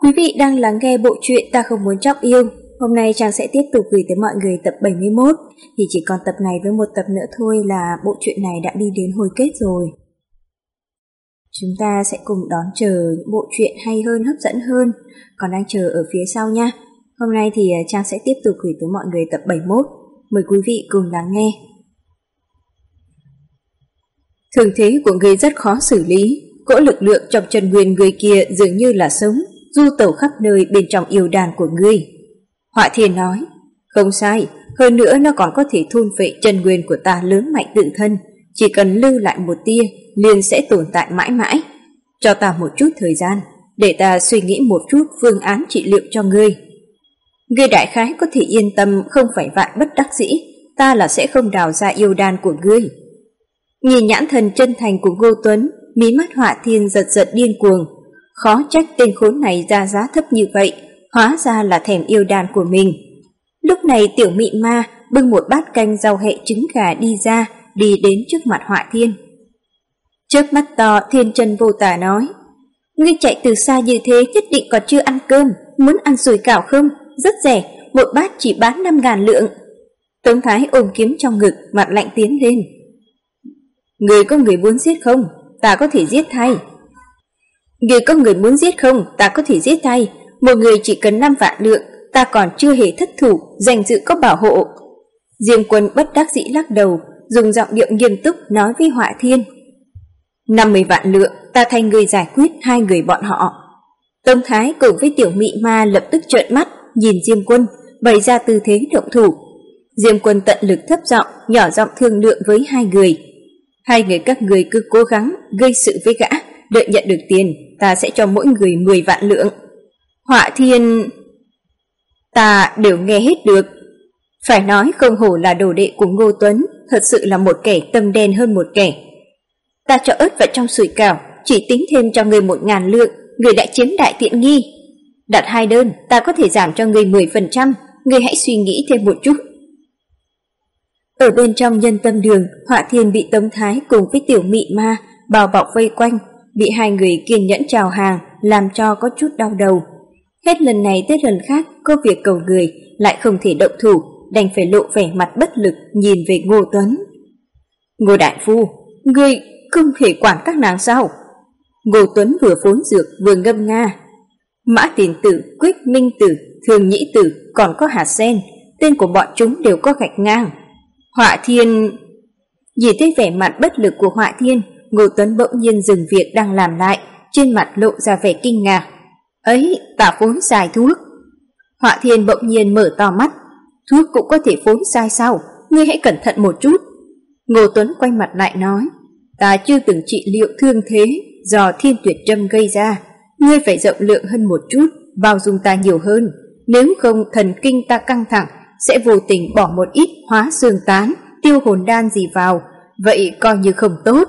Quý vị đang lắng nghe bộ truyện Ta Không Muốn Trọng Yêu. Hôm nay Trang sẽ tiếp tục gửi tới mọi người tập 71. Thì chỉ còn tập này với một tập nữa thôi là bộ truyện này đã đi đến hồi kết rồi. Chúng ta sẽ cùng đón chờ những bộ truyện hay hơn, hấp dẫn hơn, còn đang chờ ở phía sau nha. Hôm nay thì Trang sẽ tiếp tục gửi tới mọi người tập 71. Mời quý vị cùng lắng nghe. Thương thế của người rất khó xử lý. Cỗ lực lượng trong chân nguyên người kia dường như là sống, du tẩu khắp nơi bên trong yêu đàn của ngươi. Họa Thiên nói, không sai, hơn nữa nó còn có thể thôn phệ chân nguyên của ta lớn mạnh tự thân, chỉ cần lưu lại một tia liền sẽ tồn tại mãi mãi. Cho ta một chút thời gian, để ta suy nghĩ một chút phương án trị liệu cho ngươi. Ngươi đại khái có thể yên tâm, không phải vạn bất đắc dĩ, ta là sẽ không đào ra yêu đan của ngươi. Nhìn nhãn thần chân thành của Ngô Tuấn, mí mắt Họa Thiên giật giật điên cuồng. Khó trách tên khốn này ra giá thấp như vậy, hóa ra là thèm yêu đan của mình. Lúc này tiểu mị ma bưng một bát canh rau hẹ trứng gà đi ra, đi đến trước mặt Họa Thiên. Chớp mắt to, thiên chân vô tả nói, ngươi chạy từ xa như thế nhất định còn chưa ăn cơm, muốn ăn sủi cảo không? Rất rẻ, một bát chỉ bán 5.000 lượng. Tống Thái ôm kiếm trong ngực, mặt lạnh tiến lên. Người có người muốn giết không? Ta có thể giết thay. Người có người muốn giết không? Ta có thể giết thay. Một người chỉ cần 5 vạn lượng, ta còn chưa hề thất thủ, danh dự có bảo hộ. Diêm Quân bất đắc dĩ lắc đầu, dùng giọng điệu nghiêm túc nói với Họa Thiên. 50 vạn lượng, ta thay người giải quyết 2 người bọn họ. Tông Thái cùng với tiểu mị ma lập tức trợn mắt, nhìn Diêm Quân, bày ra tư thế động thủ. Diêm Quân tận lực thấp giọng, nhỏ giọng thương lượng với 2 người. 2 người các người cứ cố gắng gây sự với gã, đợi nhận được tiền, ta sẽ cho mỗi người 10 vạn lượng. Họa Thiên, ta đều nghe hết được. Phải nói không hổ là đồ đệ của Ngô Tuấn, thật sự là một kẻ tâm đen hơn một kẻ. Ta cho ớt vào trong sủi cảo, chỉ tính thêm cho người 1.000 lượng, người đã chiếm đại tiện nghi. Đặt 2 đơn, ta có thể giảm cho người 10%, người hãy suy nghĩ thêm một chút. Ở bên trong Nhân Tâm Đường, Họa Thiên bị Tống Thái cùng với tiểu mị ma bao bọc vây quanh, bị 2 người kiên nhẫn chào hàng, làm cho có chút đau đầu. Hết lần này tới lần khác có việc cầu người, lại không thể động thủ, đành phải lộ vẻ mặt bất lực nhìn về Ngô Tuấn. Ngô đại phu, ngươi không thể quản các nàng sao? Ngô Tuấn vừa phối dược vừa ngâm nga. Mã Tiền Tử, Quyết Minh Tử, Thường Nhĩ Tử, còn có Hạt Sen, tên của bọn chúng đều có gạch ngang. Họa Thiên, nhìn thấy vẻ mặt bất lực của Họa Thiên, Ngô Tuấn bỗng nhiên dừng việc đang làm lại, trên mặt lộ ra vẻ kinh ngạc. Ấy, ta phối sai thuốc. Họa Thiên bỗng nhiên mở to mắt. Thuốc cũng có thể phối sai sao? Ngươi hãy cẩn thận một chút. Ngô Tuấn quay mặt lại nói, ta chưa từng trị liệu thương thế do Thiên Tuyệt Châm gây ra. Ngươi phải rộng lượng hơn một chút, bao dung ta nhiều hơn. Nếu không thần kinh ta căng thẳng, sẽ vô tình bỏ một ít hóa xương tán, tiêu hồn đan gì vào, vậy coi như không tốt.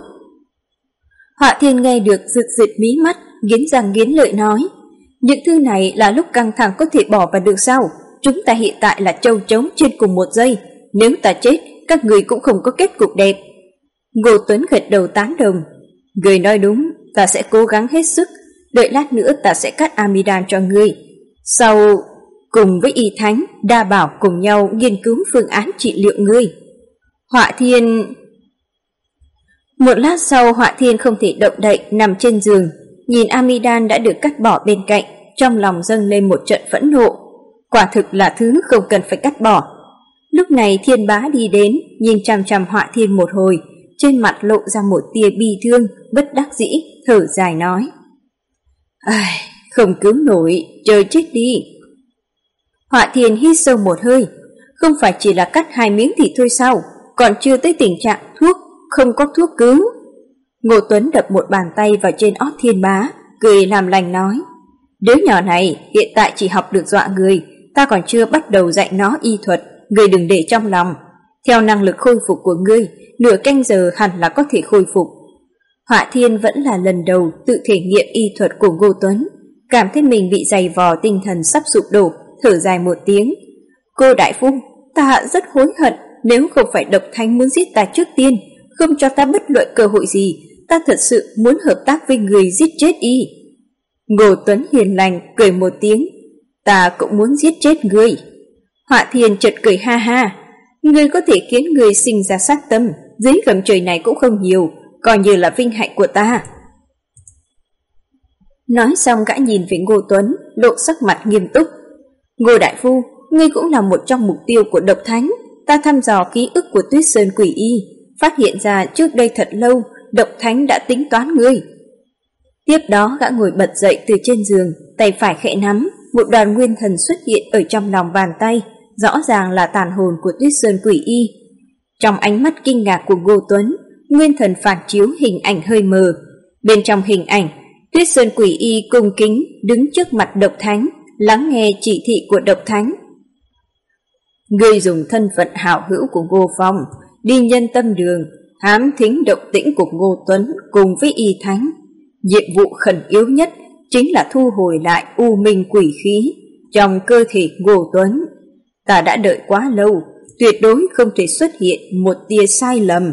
Họa Thiên nghe được rực rực mí mắt, nghiến răng nghiến lợi nói, những thứ này là lúc căng thẳng có thể bỏ vào được sao? Chúng ta hiện tại là châu trống trên cùng một giây, nếu ta chết, các người cũng không có kết cục đẹp. Ngô Tuấn gật đầu tán đồng, người nói đúng, ta sẽ cố gắng hết sức, đợi lát nữa ta sẽ cắt amidan cho ngươi. Sau cùng với Y Thánh, Đa Bảo cùng nhau nghiên cứu phương án trị liệu ngươi. Họa Thiên. Một lát sau, Họa Thiên không thể động đậy, nằm trên giường, nhìn amidan đã được cắt bỏ bên cạnh, trong lòng dâng lên một trận phẫn nộ. Quả thực là thứ không cần phải cắt bỏ. Lúc này Thiên Bá đi đến, nhìn chằm chằm Họa Thiên một hồi, trên mặt lộ ra một tia bi thương, bất đắc dĩ, thở dài nói, ai, không cứu nổi, trời chết đi. Họa Thiên hít sâu một hơi, không phải chỉ là cắt 2 miếng thịt thôi sao, còn chưa tới tình trạng thuốc, không có thuốc cứu. Ngô Tuấn đập một bàn tay vào trên ót Thiên Bá, cười làm lành nói, đứa nhỏ này hiện tại chỉ học được dọa người, ta còn chưa bắt đầu dạy nó y thuật, người đừng để trong lòng. Theo năng lực khôi phục của ngươi, nửa canh giờ hẳn là có thể khôi phục. Họa Thiên vẫn là lần đầu tự thể nghiệm y thuật của Ngô Tuấn, cảm thấy mình bị dày vò tinh thần sắp sụp đổ, thở dài một tiếng. Cô đại phu, ta rất hối hận, nếu không phải Độc Thánh muốn giết ta trước tiên, không cho ta bất luận cơ hội gì, ta thật sự muốn hợp tác với người giết chết y. Ngô Tuấn hiền lành cười một tiếng, ta cũng muốn giết chết ngươi. Họa Thiên chợt cười ha ha, ngươi có thể khiến người sinh ra sát tâm, dưới gầm trời này cũng không nhiều, coi như là vinh hạnh của ta. Nói xong gã nhìn về Ngô Tuấn, lộ sắc mặt nghiêm túc. Ngô đại phu, ngươi cũng là một trong mục tiêu của độc thánh. Ta thăm dò ký ức của Tuyết Sơn Quỷ Y, phát hiện ra trước đây thật lâu độc thánh đã tính toán ngươi. Tiếp đó gã ngồi bật dậy từ trên giường, tay phải khẽ nắm, một đoàn nguyên thần xuất hiện ở trong lòng bàn tay, rõ ràng là tàn hồn của Tuyết Sơn Quỷ Y. Trong ánh mắt kinh ngạc của Ngô Tuấn, nguyên thần phản chiếu hình ảnh hơi mờ. Bên trong hình ảnh, Tuyết Sơn Quỷ Y cung kính đứng trước mặt độc thánh, lắng nghe chỉ thị của độc thánh. Ngươi dùng thân phận hảo hữu của Ngô Phong, đi nhân tâm đường, hám thính động tĩnh của Ngô Tuấn cùng với Y Thánh. Nhiệm vụ khẩn yếu nhất chính là thu hồi lại u minh quỷ khí trong cơ thể Ngô Tuấn. Ta đã đợi quá lâu, tuyệt đối không thể xuất hiện một tia sai lầm.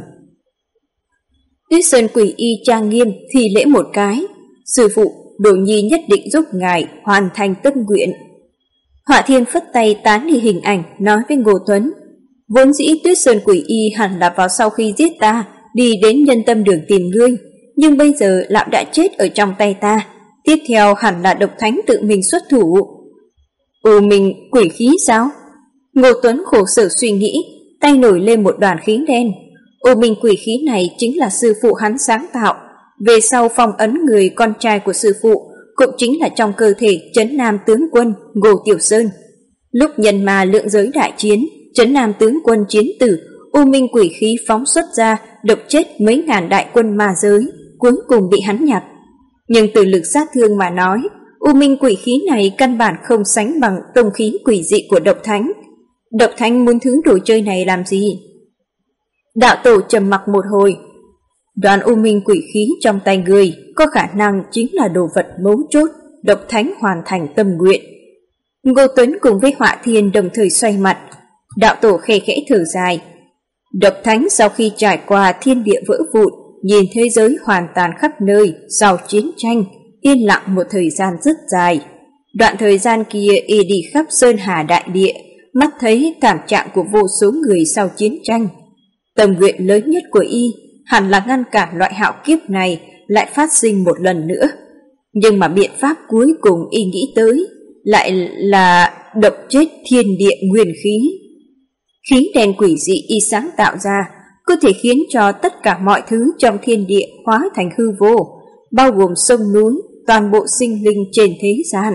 Tuyết Sơn Quỷ Y trang nghiêm thi lễ một cái. Sư phụ, Đồ Nhi nhất định giúp ngài hoàn thành tâm nguyện. Họa Thiên phất tay tán đi hình ảnh, nói với Ngô Tuấn. Vốn dĩ Tuyết Sơn Quỷ Y hẳn là vào sau khi giết ta, đi đến nhân tâm đường tìm ngươi, nhưng bây giờ lão đã chết ở trong tay ta. Tiếp theo hẳn là độc thánh tự mình xuất thủ. U minh quỷ khí sao? Ngô Tuấn khổ sở suy nghĩ, tay nổi lên một đoàn khí đen. U minh quỷ khí này chính là sư phụ hắn sáng tạo, về sau phong ấn người con trai của sư phụ, cũng chính là trong cơ thể Trấn Nam tướng quân Ngô Tiểu Sơn. Lúc nhân ma lượng giới đại chiến, Trấn Nam tướng quân chiến tử, u minh quỷ khí phóng xuất ra, độc chết mấy ngàn đại quân ma giới, cuối cùng bị hắn nhặt. Nhưng từ lực sát thương mà nói, u minh quỷ khí này căn bản không sánh bằng tông khí quỷ dị của độc thánh. Độc thánh muốn thứ đồ chơi này làm gì? Đạo tổ trầm mặc một hồi. Đoàn u minh quỷ khí trong tay người có khả năng chính là đồ vật mấu chốt, độc thánh hoàn thành tâm nguyện. Ngô Tuấn cùng với Họa Thiên đồng thời xoay mặt. Đạo tổ khẽ khẽ thở dài. Độc thánh sau khi trải qua thiên địa vỡ vụn, nhìn thế giới hoàn tàn khắp nơi sau chiến tranh, yên lặng một thời gian rất dài. Đoạn thời gian kia y đi khắp sơn hà đại địa, mắt thấy cảm trạng của vô số người sau chiến tranh. Tâm nguyện lớn nhất của y hẳn là ngăn cản loại hạo kiếp này lại phát sinh một lần nữa. Nhưng mà biện pháp cuối cùng y nghĩ tới lại là độc chết thiên địa nguyên khí. Khí đen quỷ dị y sáng tạo ra có thể khiến cho tất cả mọi thứ trong thiên địa hóa thành hư vô, bao gồm sông núi, toàn bộ sinh linh trên thế gian.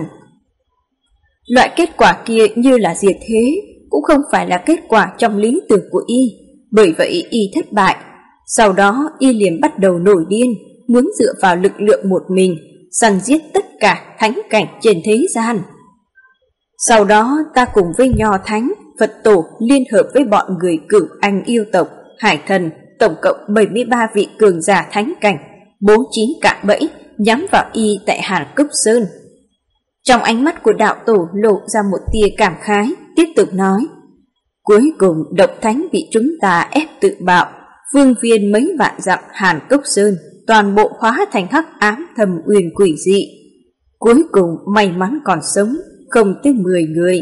Loại kết quả kia như là diệt thế, cũng không phải là kết quả trong lý tưởng của y, bởi vậy y thất bại. Sau đó y liền bắt đầu nổi điên, muốn dựa vào lực lượng một mình săn giết tất cả thánh cảnh trên thế gian. Sau đó ta cùng với Nho Thánh, Phật Tổ liên hợp với bọn người Cửu Anh yêu tộc, Hải Thần, tổng cộng 73 vị cường giả thánh cảnh, bố trí cạm bẫy nhắm vào y tại Hàn Cốc Sơn. Trong ánh mắt của đạo tổ lộ ra một tia cảm khái, tiếp tục nói. Cuối cùng độc thánh bị chúng ta ép tự bạo, vương viên mấy vạn dặm Hàn Cốc Sơn toàn bộ hóa thành hắc ám thầm uyên quỷ dị. Cuối cùng may mắn còn sống, không tới 10 người.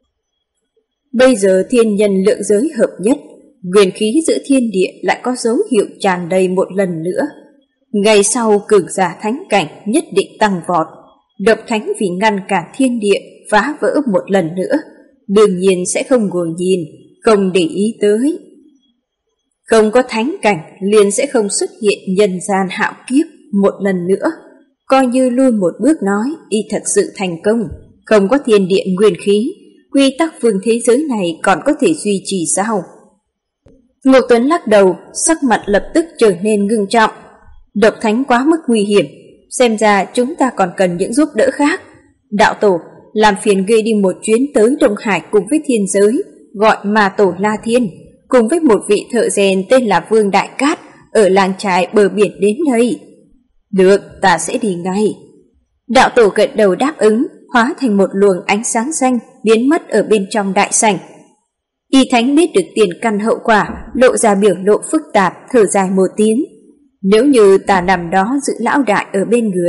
Bây giờ thiên nhân lượng giới hợp nhất, nguyên khí giữa thiên địa lại có dấu hiệu tràn đầy một lần nữa. Ngày sau cường giả thánh cảnh nhất định tăng vọt. Độc thánh vì ngăn cản thiên địa phá vỡ một lần nữa, đương nhiên sẽ không ngồi nhìn, không để ý tới. Không có thánh cảnh liền sẽ không xuất hiện nhân gian hạo kiếp một lần nữa. Coi như lui một bước nói, y thật sự thành công. Không có thiên địa nguyên khí, quy tắc phương thế giới này còn có thể duy trì sao? Ngô Tuấn lắc đầu, sắc mặt lập tức trở nên ngưng trọng. Độc thánh quá mức nguy hiểm, xem ra chúng ta còn cần những giúp đỡ khác. Đạo tổ, làm phiền gây đi một chuyến tới Đông Hải cùng với thiên giới, gọi Ma Tổ La Thiên, cùng với một vị thợ rèn tên là Vương Đại Cát ở làng trài bờ biển đến đây. Được, ta sẽ đi ngay. Đạo tổ gật đầu đáp ứng, hóa thành một luồng ánh sáng xanh biến mất ở bên trong đại sảnh. Y Thánh biết được tiền căn hậu quả, lộ ra biểu lộ phức tạp, thở dài một tiếng. Nếu như ta nằm đó giữ lão đại ở bên người,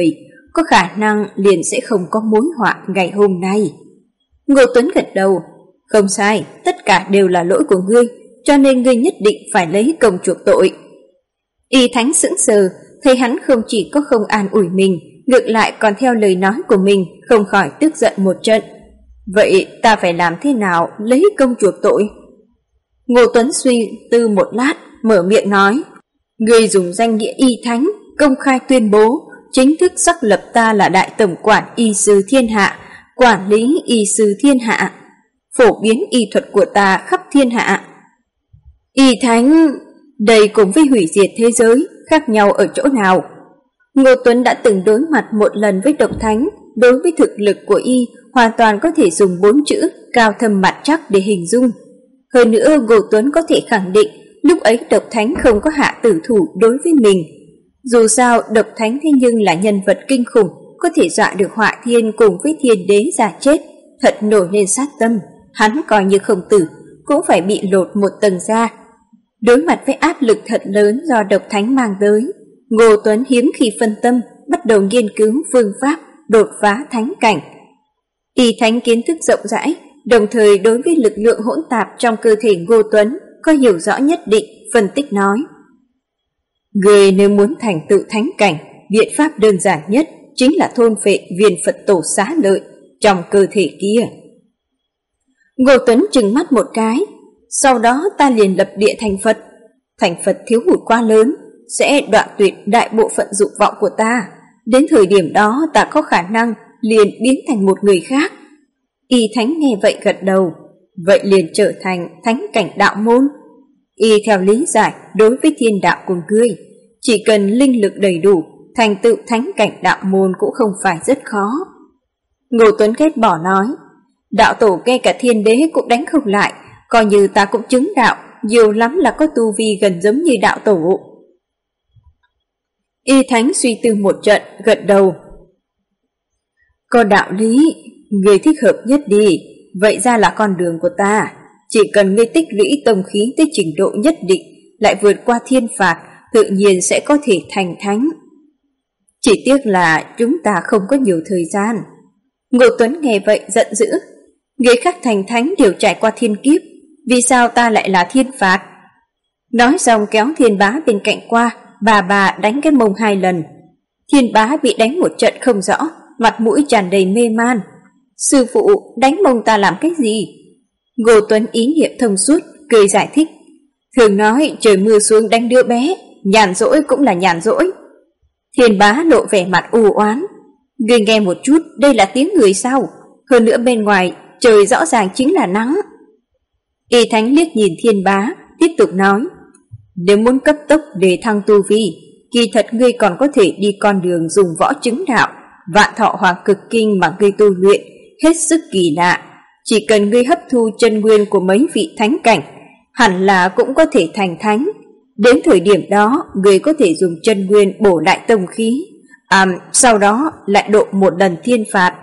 có khả năng liền sẽ không có mối họa ngày hôm nay. Ngô Tuấn gật đầu, không sai, tất cả đều là lỗi của ngươi, cho nên ngươi nhất định phải lấy công chuộc tội. Y Thánh sững sờ, thấy hắn không chỉ có không an ủi mình, ngược lại còn theo lời nói của mình, không khỏi tức giận một trận. Vậy ta phải làm thế nào lấy công chuộc tội? Ngô Tuấn suy tư một lát, mở miệng nói, ngươi dùng danh nghĩa Y Thánh công khai tuyên bố chính thức xác lập ta là đại tổng quản y sư thiên hạ, quản lý y sư thiên hạ, phổ biến y thuật của ta khắp thiên hạ. Y Thánh, đây cùng với hủy diệt thế giới khác nhau ở chỗ nào? Ngô Tuấn đã từng đối mặt một lần với độc thánh, đối với thực lực của y hoàn toàn có thể dùng 4 chữ cao thâm mặt chắc để hình dung. Hơn nữa Ngô Tuấn có thể khẳng định lúc ấy độc thánh không có hạ tử thủ đối với mình. Dù sao độc thánh thế nhưng là nhân vật kinh khủng, có thể dọa được Họa Thiên cùng với Thiên Đế giả chết, thật nổi lên sát tâm. Hắn coi như không tử cũng phải bị lột một tầng da. Đối mặt với áp lực thật lớn do độc thánh mang tới, Ngô Tuấn hiếm khi phân tâm, bắt đầu nghiên cứu phương pháp đột phá thánh cảnh. Y Thánh kiến thức rộng rãi, đồng thời đối với lực lượng hỗn tạp trong cơ thể Ngô Tuấn có hiểu rõ nhất định, phân tích nói. Người nếu muốn thành tựu thánh cảnh, biện pháp đơn giản nhất chính là thôn phệ viên Phật tổ xá lợi trong cơ thể kia. Ngô Tuấn trừng mắt một cái, sau đó ta liền lập địa thành Phật. Thành Phật thiếu hụt quá lớn, sẽ đoạn tuyệt đại bộ phận dục vọng của ta. Đến thời điểm đó ta có khả năng liền biến thành một người khác. Y Thánh nghe vậy gật đầu, vậy liền trở thành thánh cảnh đạo môn. Y theo lý giải đối với thiên đạo của ngươi, chỉ cần linh lực đầy đủ, thành tựu thánh cảnh đạo môn cũng không phải rất khó. Ngô Tuấn ghét bỏ nói, đạo tổ ngay cả Thiên Đế cũng đánh không lại, coi như ta cũng chứng đạo, nhiều lắm là có tu vi gần giống như đạo tổ. Y Thánh suy tư một trận, gật đầu. Có đạo lý, người thích hợp nhất đi, vậy ra là con đường của ta. Chỉ cần ngươi tích lũy tông khí tới trình độ nhất định, lại vượt qua thiên phạt, tự nhiên sẽ có thể thành thánh. Chỉ tiếc là chúng ta không có nhiều thời gian. Ngô Tuấn nghe vậy giận dữ, người khác thành thánh đều trải qua thiên kiếp, vì sao ta lại là thiên phạt? Nói xong kéo Thiên Bá bên cạnh qua, bà đánh cái mông 2 lần. Thiên Bá bị đánh một trận không rõ, mặt mũi tràn đầy mê man. Sư phụ, đánh mông ta làm cái gì? Ngô Tuấn ý niệm thông suốt, cười giải thích. Thường nói trời mưa xuống đánh đứa bé, nhàn rỗi cũng là nhàn rỗi. Thiên Bá lộ vẻ mặt u oán. Ngươi nghe một chút, đây là tiếng người sao? Hơn nữa bên ngoài, trời rõ ràng chính là nắng. Y Thánh liếc nhìn Thiên Bá, tiếp tục nói. Nếu muốn cấp tốc để thăng tu vi, kỳ thật ngươi còn có thể đi con đường dùng võ chứng đạo, Vạn Thọ Hoàng Cực Kinh mà ngươi tu luyện, hết sức kỳ lạ. Chỉ cần ngươi hấp thu chân nguyên của mấy vị thánh cảnh, hẳn là cũng có thể thành thánh. Đến thời điểm đó, ngươi có thể dùng chân nguyên bổ lại tông khí, sau đó lại độ một lần thiên phạt.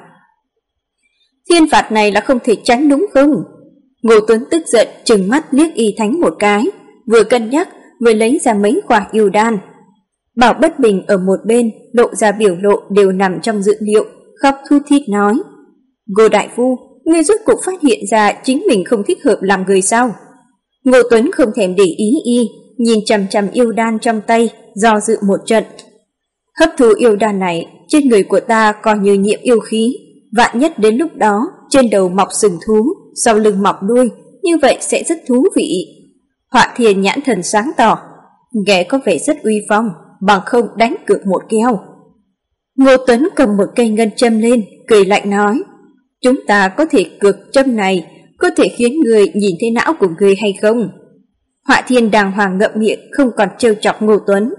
Thiên phạt này là không thể tránh đúng không? Ngô Tuấn tức giận trừng mắt liếc Y Thánh một cái, vừa cân nhắc vừa lấy ra mấy quả yêu đan. Bảo Bất Bình ở một bên lộ ra biểu lộ đều nằm trong dự liệu, khóc thút thít nói. Ngô đại phu, ngươi rốt cuộc phát hiện ra chính mình không thích hợp làm người sao? Ngô Tuấn không thèm để ý y, nhìn chằm chằm yêu đan trong tay, do dự một trận. Hấp thu yêu đan này, trên người của ta coi như nhiễm yêu khí, vạn nhất đến lúc đó trên đầu mọc sừng thú, sau lưng mọc đuôi, như vậy sẽ rất thú vị. Họa Thiên nhãn thần sáng tỏ, nghe có vẻ rất uy phong, bằng không đánh cược một keo. Ngô Tuấn cầm một cây ngân châm lên, cười lạnh nói. Chúng ta có thể cược châm này, có thể khiến người nhìn thấy não của người hay không? Họa Thiên đàng hoàng ngậm miệng, không còn trêu chọc Ngô Tuấn.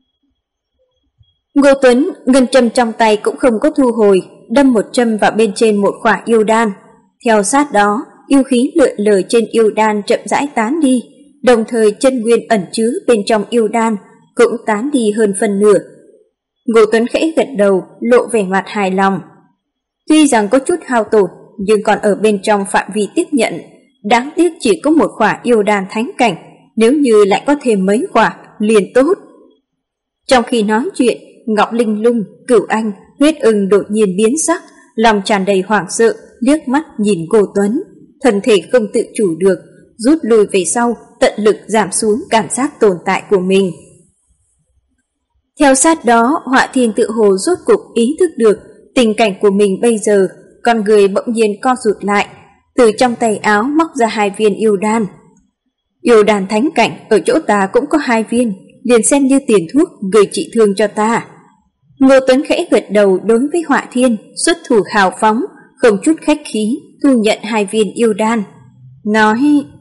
Ngô Tuấn ngân châm trong tay cũng không có thu hồi, đâm một châm vào bên trên một quả yêu đan. Theo sát đó, yêu khí lượn lờ trên yêu đan chậm rãi tán đi, đồng thời chân nguyên ẩn chứa bên trong yêu đan cũng tán đi hơn phân nửa. Ngô Tuấn khẽ gật đầu, lộ vẻ mặt hài lòng. Tuy rằng có chút hao tổn, nhưng còn ở bên trong phạm vi tiếp nhận. Đáng tiếc chỉ có một quả yêu đan thánh cảnh, nếu như lại có thêm mấy quả liền tốt. Trong khi nói chuyện, Ngọc Linh Lung, Cửu Anh, Huyết Ưng đột nhiên biến sắc, lòng tràn đầy hoảng sợ, liếc mắt nhìn Ngô Tuấn, thân thể không tự chủ được, rút lui về sau, tận lực giảm xuống cảm giác tồn tại của mình. Theo sát đó, Họa Thiên tự hồ rốt cục ý thức được tình cảnh của mình bây giờ, con người bỗng nhiên co rụt lại, từ trong tay áo móc ra 2 viên yêu đan. Yêu đan thánh cảnh ở chỗ ta cũng có 2 viên, liền xem như tiền thuốc người trị thương cho ta. Ngô Tuấn khẽ gật đầu đối với Họa Thiên, xuất thủ hào phóng, không chút khách khí, thu nhận 2 viên yêu đan. Nói: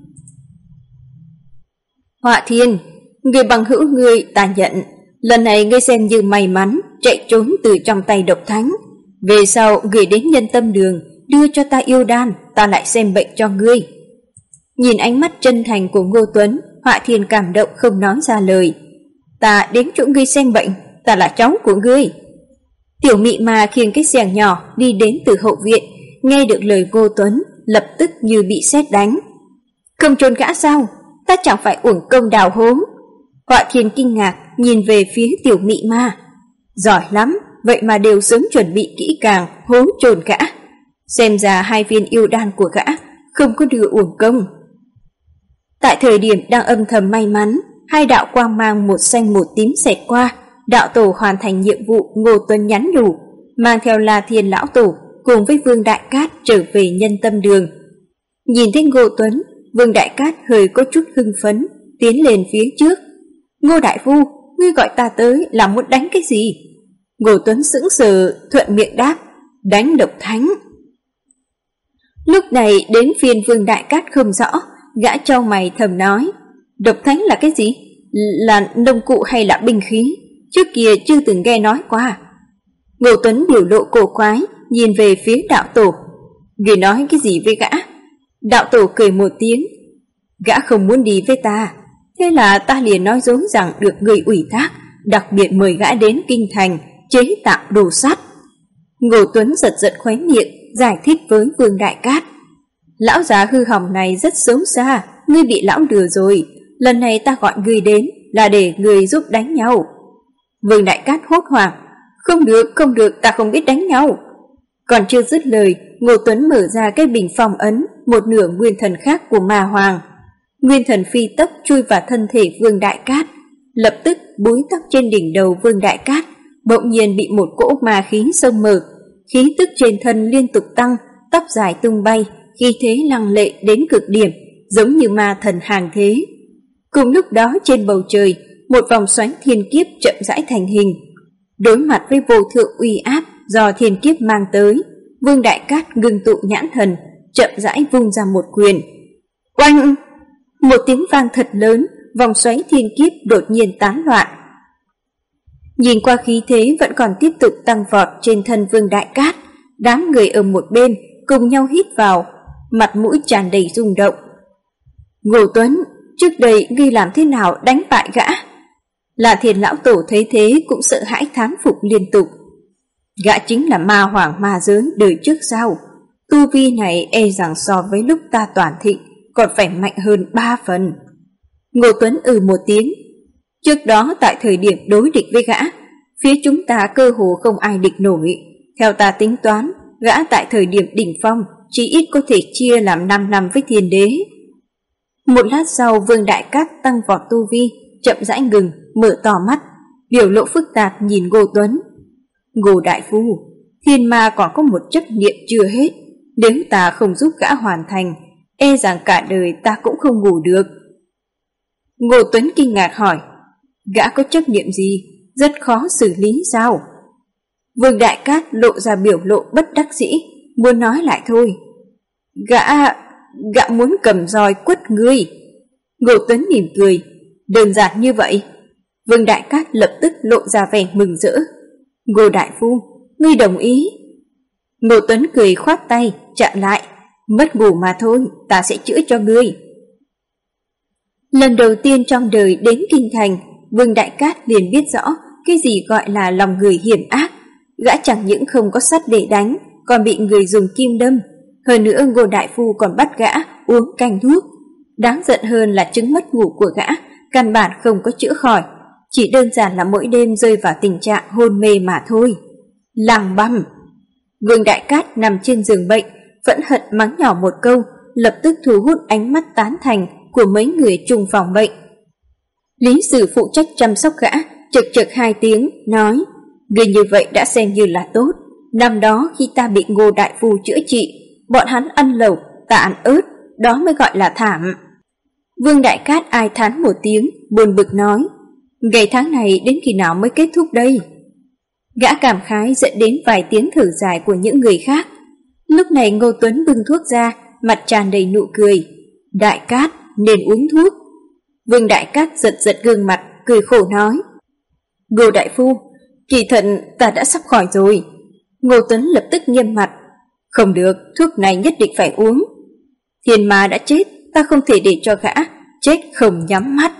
Họa Thiên, người bằng hữu ngươi ta nhận, lần này ngươi xem như may mắn chạy trốn từ trong tay độc thánh. Về sau gửi đến Nhân Tâm Đường, đưa cho ta yêu đan, ta lại xem bệnh cho ngươi. Nhìn ánh mắt chân thành của Ngô Tuấn, Họa Thiên cảm động không nói ra lời. Ta đến chỗ ngươi xem bệnh, ta là cháu của ngươi. Tiểu Mị Ma khiêng cái xẻng nhỏ đi đến từ hậu viện, nghe được lời Ngô Tuấn, lập tức như bị sét đánh. Không trốn gã sao? Ta chẳng phải uổng công đào hố. Họa Thiên kinh ngạc nhìn về phía Tiểu Mị Ma. Giỏi lắm, vậy mà đều sớm chuẩn bị kỹ càng hố chôn gã. Xem ra 2 viên yêu đan của gã không có đưa uổng công. Tại thời điểm đang âm thầm may mắn, 2 đạo quang mang một xanh một tím xẹt qua, đạo tổ hoàn thành nhiệm vụ Ngô Tuấn nhắn nhủ, mang theo La Thiên lão tổ cùng với Vương Đại Cát trở về Nhân Tâm Đường. Nhìn thấy Ngô Tuấn, Vương Đại Cát hơi có chút hưng phấn, tiến lên phía trước. Ngô đại phu, ngươi gọi ta tới là muốn đánh cái gì? Ngô Tuấn sững sờ, thuận miệng đáp: đánh độc thánh. Lúc này đến phiên Vương Đại Cát không rõ, gã chau mày thầm nói: độc thánh là cái gì? Là nông cụ hay là binh khí? Trước kia chưa từng nghe nói qua. Ngô Tuấn biểu lộ cổ quái, nhìn về phía đạo tổ. Người nói cái gì với gã? Đạo tổ cười một tiếng. Gã không muốn đi với ta, thế là ta liền nói dối rằng được người ủy thác, đặc biệt mời gã đến kinh thành chế tạo đồ sắt. Ngô Tuấn giật giật khóe miệng, giải thích với Vương Đại Cát: lão già hư hỏng này rất xấu xa, ngươi bị lão lừa rồi. Lần này ta gọi ngươi đến là để ngươi giúp đánh nhau. Vương Đại Cát hốt hoảng: không được, ta không biết đánh nhau. Còn chưa dứt lời, Ngô Tuấn mở ra cái bình phong ấn một nửa nguyên thần khác của Ma Hoàng. Nguyên thần phi tốc chui vào thân thể Vương Đại Cát, lập tức búi tóc trên đỉnh đầu Vương Đại Cát bỗng nhiên bị một cỗ ma khí xông mở, khí tức trên thân liên tục tăng, tóc dài tung bay, khí thế lăng lệ đến cực điểm, giống như ma thần hàng thế. Cùng lúc đó trên bầu trời, một vòng xoáy thiên kiếp chậm rãi thành hình. Đối mặt với vô thượng uy áp do thiên kiếp mang tới, Vương Đại Cát ngưng tụ nhãn thần, chậm rãi vung ra một quyền. Oanh! Một tiếng vang thật lớn, vòng xoáy thiên kiếp đột nhiên tán loạn. Nhìn qua khí thế vẫn còn tiếp tục tăng vọt trên thân Vương Đại Cát, đám người ở một bên cùng nhau hít vào, mặt mũi tràn đầy rung động. Ngô Tuấn, trước đây ngươi làm thế nào đánh bại gã? Là Thiên lão tổ thấy thế cũng sợ hãi thán phục liên tục. Gã chính là ma hoàng ma giới đời trước sao? Tu vi này e rằng so với lúc ta toàn thịnh còn phải mạnh hơn 3 phần. Ngô Tuấn một tiếng. Trước đó tại thời điểm đối địch với gã, phía chúng ta cơ hồ không ai địch nổi. Theo ta tính toán, gã tại thời điểm đỉnh phong chỉ ít có thể chia làm 5 năm với Thiên Đế. Một lát sau, Vương Đại Cát tăng vọt tu vi, chậm rãi ngừng, mở to mắt, biểu lộ phức tạp nhìn Ngô Tuấn. Ngô đại phu, thiên ma còn có một chấp niệm chưa hết, nếu ta không giúp gã hoàn thành, e rằng cả đời ta cũng không ngủ được. Ngô Tuấn kinh ngạc hỏi: gã có chấp niệm gì? Rất khó xử lý sao? Vương Đại Cát lộ ra biểu lộ bất đắc dĩ, muốn nói lại thôi. Gã muốn cầm roi quất ngươi. Ngô Tuấn mỉm cười: đơn giản như vậy? Vương Đại Cát lập tức lộ ra vẻ mừng rỡ. Ngô đại phu, ngươi đồng ý? Ngô Tuấn cười khoát tay, chặn lại: mất ngủ mà thôi, ta sẽ chữa cho ngươi. Lần đầu tiên trong đời đến kinh thành, Vương Đại Cát liền biết rõ cái gì gọi là lòng người hiểm ác. Gã chẳng những không có sắt để đánh, còn bị người dùng kim đâm. Hơn nữa Ngô đại phu còn bắt gã uống canh thuốc. Đáng giận hơn là chứng mất ngủ của gã căn bản không có chữa khỏi, chỉ đơn giản là mỗi đêm rơi vào tình trạng hôn mê mà thôi. Làng băm! Vương Đại Cát nằm trên giường bệnh, phẫn hận mắng nhỏ một câu, lập tức thu hút ánh mắt tán thành của mấy người chung phòng bệnh. Lý Sử phụ trách chăm sóc gã, chực chực 2 tiếng, nói: "Người như vậy đã xem như là tốt. Năm đó khi ta bị Ngô đại phu chữa trị, bọn hắn ăn lẩu, ta ăn ớt, đó mới gọi là thảm." Vương Đại Cát ai thán một tiếng, buồn bực nói: "Ngày tháng này đến khi nào mới kết thúc đây?" Gã cảm khái dẫn đến vài tiếng thở dài của những người khác. Lúc này Ngô Tuấn bưng thuốc ra, mặt tràn đầy nụ cười. "Đại Cát, nên uống thuốc." Vương Đại Cát giật giật gương mặt, cười khổ nói: "Ngô đại phu, kỳ thật ta đã sắp khỏi rồi." Ngô Tuấn lập tức nghiêm mặt: "Không được, thuốc này nhất định phải uống. Thiên Ma đã chết, ta không thể để cho gã chết không nhắm mắt."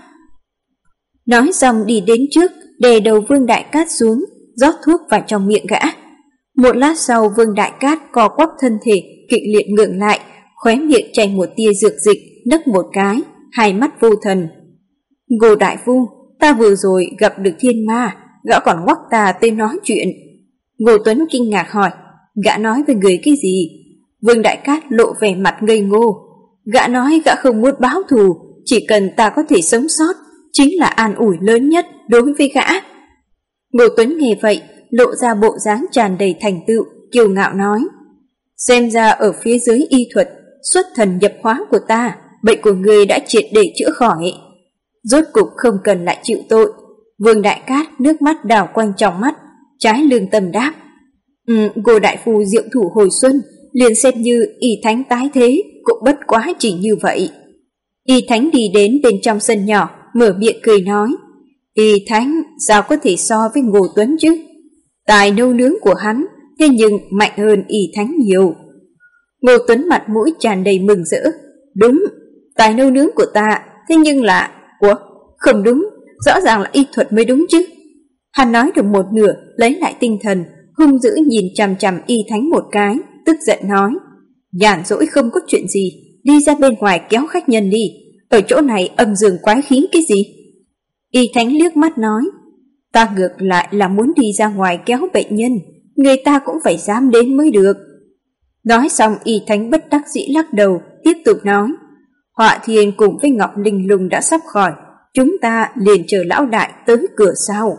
Nói xong đi đến trước, đè đầu Vương Đại Cát xuống, rót thuốc vào trong miệng gã. Một lát sau, Vương Đại Cát co quắp thân thể, kịch liệt ngượng lại, khóe miệng chảy một tia dược dịch, nấc một cái, hai mắt vô thần. "Ngô đại phu, ta vừa rồi gặp được Thiên Ma, gã còn ngoắc ta tên nói chuyện." Ngô Tuấn kinh ngạc hỏi: "Gã nói với người cái gì?" Vương Đại Cát lộ vẻ mặt ngây ngô: "Gã nói gã không muốn báo thù, chỉ cần ta có thể sống sót, chính là an ủi lớn nhất đối với gã." Ngô Tuấn nghe vậy, lộ ra bộ dáng tràn đầy thành tựu, kiêu ngạo nói: "Xem ra ở phía dưới y thuật, xuất thần nhập hóa của ta, bệnh của người đã triệt để chữa khỏi. Rốt cục không cần lại chịu tội." Vương Đại Cát nước mắt đảo quanh trong mắt, trái lương tâm đáp: "Ngô đại phu diệu thủ hồi xuân, liền xem như y thánh tái thế, cũng bất quá chỉ như vậy." Y thánh đi đến bên trong sân nhỏ, mở miệng cười nói: "Y thánh sao có thể so với Ngô Tuấn chứ? Tài nấu nướng của hắn thế nhưng mạnh hơn Y thánh nhiều." Ngô Tuấn mặt mũi tràn đầy mừng rỡ: "Đúng, tài nấu nướng của ta, thế nhưng là... Ủa, không đúng, rõ ràng là y thuật mới đúng chứ." Hắn nói được một nửa, lấy lại tinh thần, hung dữ nhìn chằm chằm Y thánh một cái, tức giận nói: "Nhàn rỗi không có chuyện gì, đi ra bên ngoài kéo khách nhân đi, ở chỗ này âm dương quái khí cái gì?" Y thánh liếc mắt nói: "Ta ngược lại là muốn đi ra ngoài kéo bệnh nhân, người ta cũng phải dám đến mới được." Nói xong Y thánh bất đắc dĩ lắc đầu, tiếp tục nói: "Họa Thiên cùng với Ngọc Linh Lung đã sắp khỏi, chúng ta liền chờ lão đại tới cửa sau."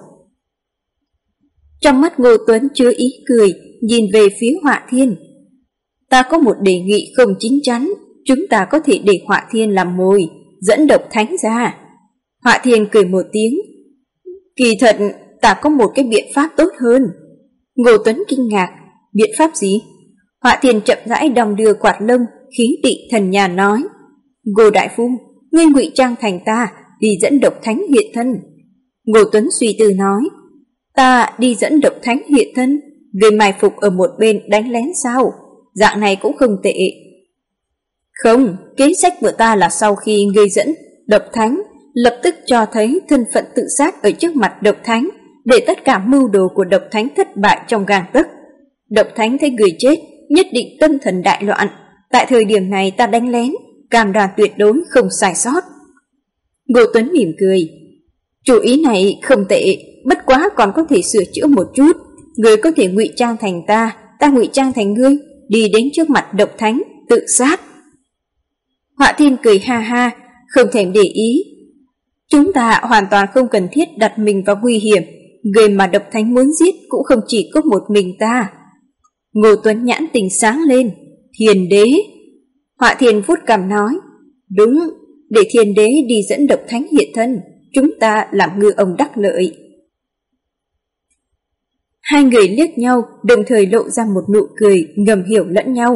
Trong mắt Ngô Tuấn chứa ý cười, nhìn về phía Họa Thiên: "Ta có một đề nghị không chín chắn, chúng ta có thể để Họa Thiên làm mồi, dẫn độc thánh ra." Họa Thiên cười một tiếng: "Kỳ thật ta có một cái biện pháp tốt hơn." Ngô Tuấn kinh ngạc: "Biện pháp gì?" Họa Thiên chậm rãi đong đưa quạt lông, khí định thần nhàn nói: "Ngô đại phu, ngươi ngụy trang thành ta, đi dẫn độc thánh hiện thân." Ngô Tuấn suy tư nói: "Ta đi dẫn độc thánh hiện thân, người mai phục ở một bên đánh lén sao? Dạng này cũng không tệ." "Không, kế sách của ta là sau khi ngươi dẫn độc thánh, lập tức cho thấy thân phận tự sát ở trước mặt độc thánh, để tất cả mưu đồ của độc thánh thất bại trong gang tấc. Độc thánh thấy người chết, nhất định tâm thần đại loạn. Tại thời điểm này ta đánh lén, cam đoan tuyệt đối không sai sót." Ngô Tuấn mỉm cười: "Chủ ý này không tệ, bất quá còn có thể sửa chữa một chút. Ngươi có thể ngụy trang thành ta, ta ngụy trang thành ngươi, đi đến trước mặt độc thánh, tự sát." Họa Thiên cười ha ha, không thèm để ý: "Chúng ta hoàn toàn không cần thiết đặt mình vào nguy hiểm, người mà độc thánh muốn giết cũng không chỉ có một mình ta." Ngô Tuấn nhãn tình sáng lên: "Thiên đế?" Họa Thiên vuốt cằm nói: "Đúng, để Thiên đế đi dẫn độc thánh hiện thân, chúng ta làm ngư ông đắc lợi." Hai người liếc nhau, đồng thời lộ ra một nụ cười, ngầm hiểu lẫn nhau.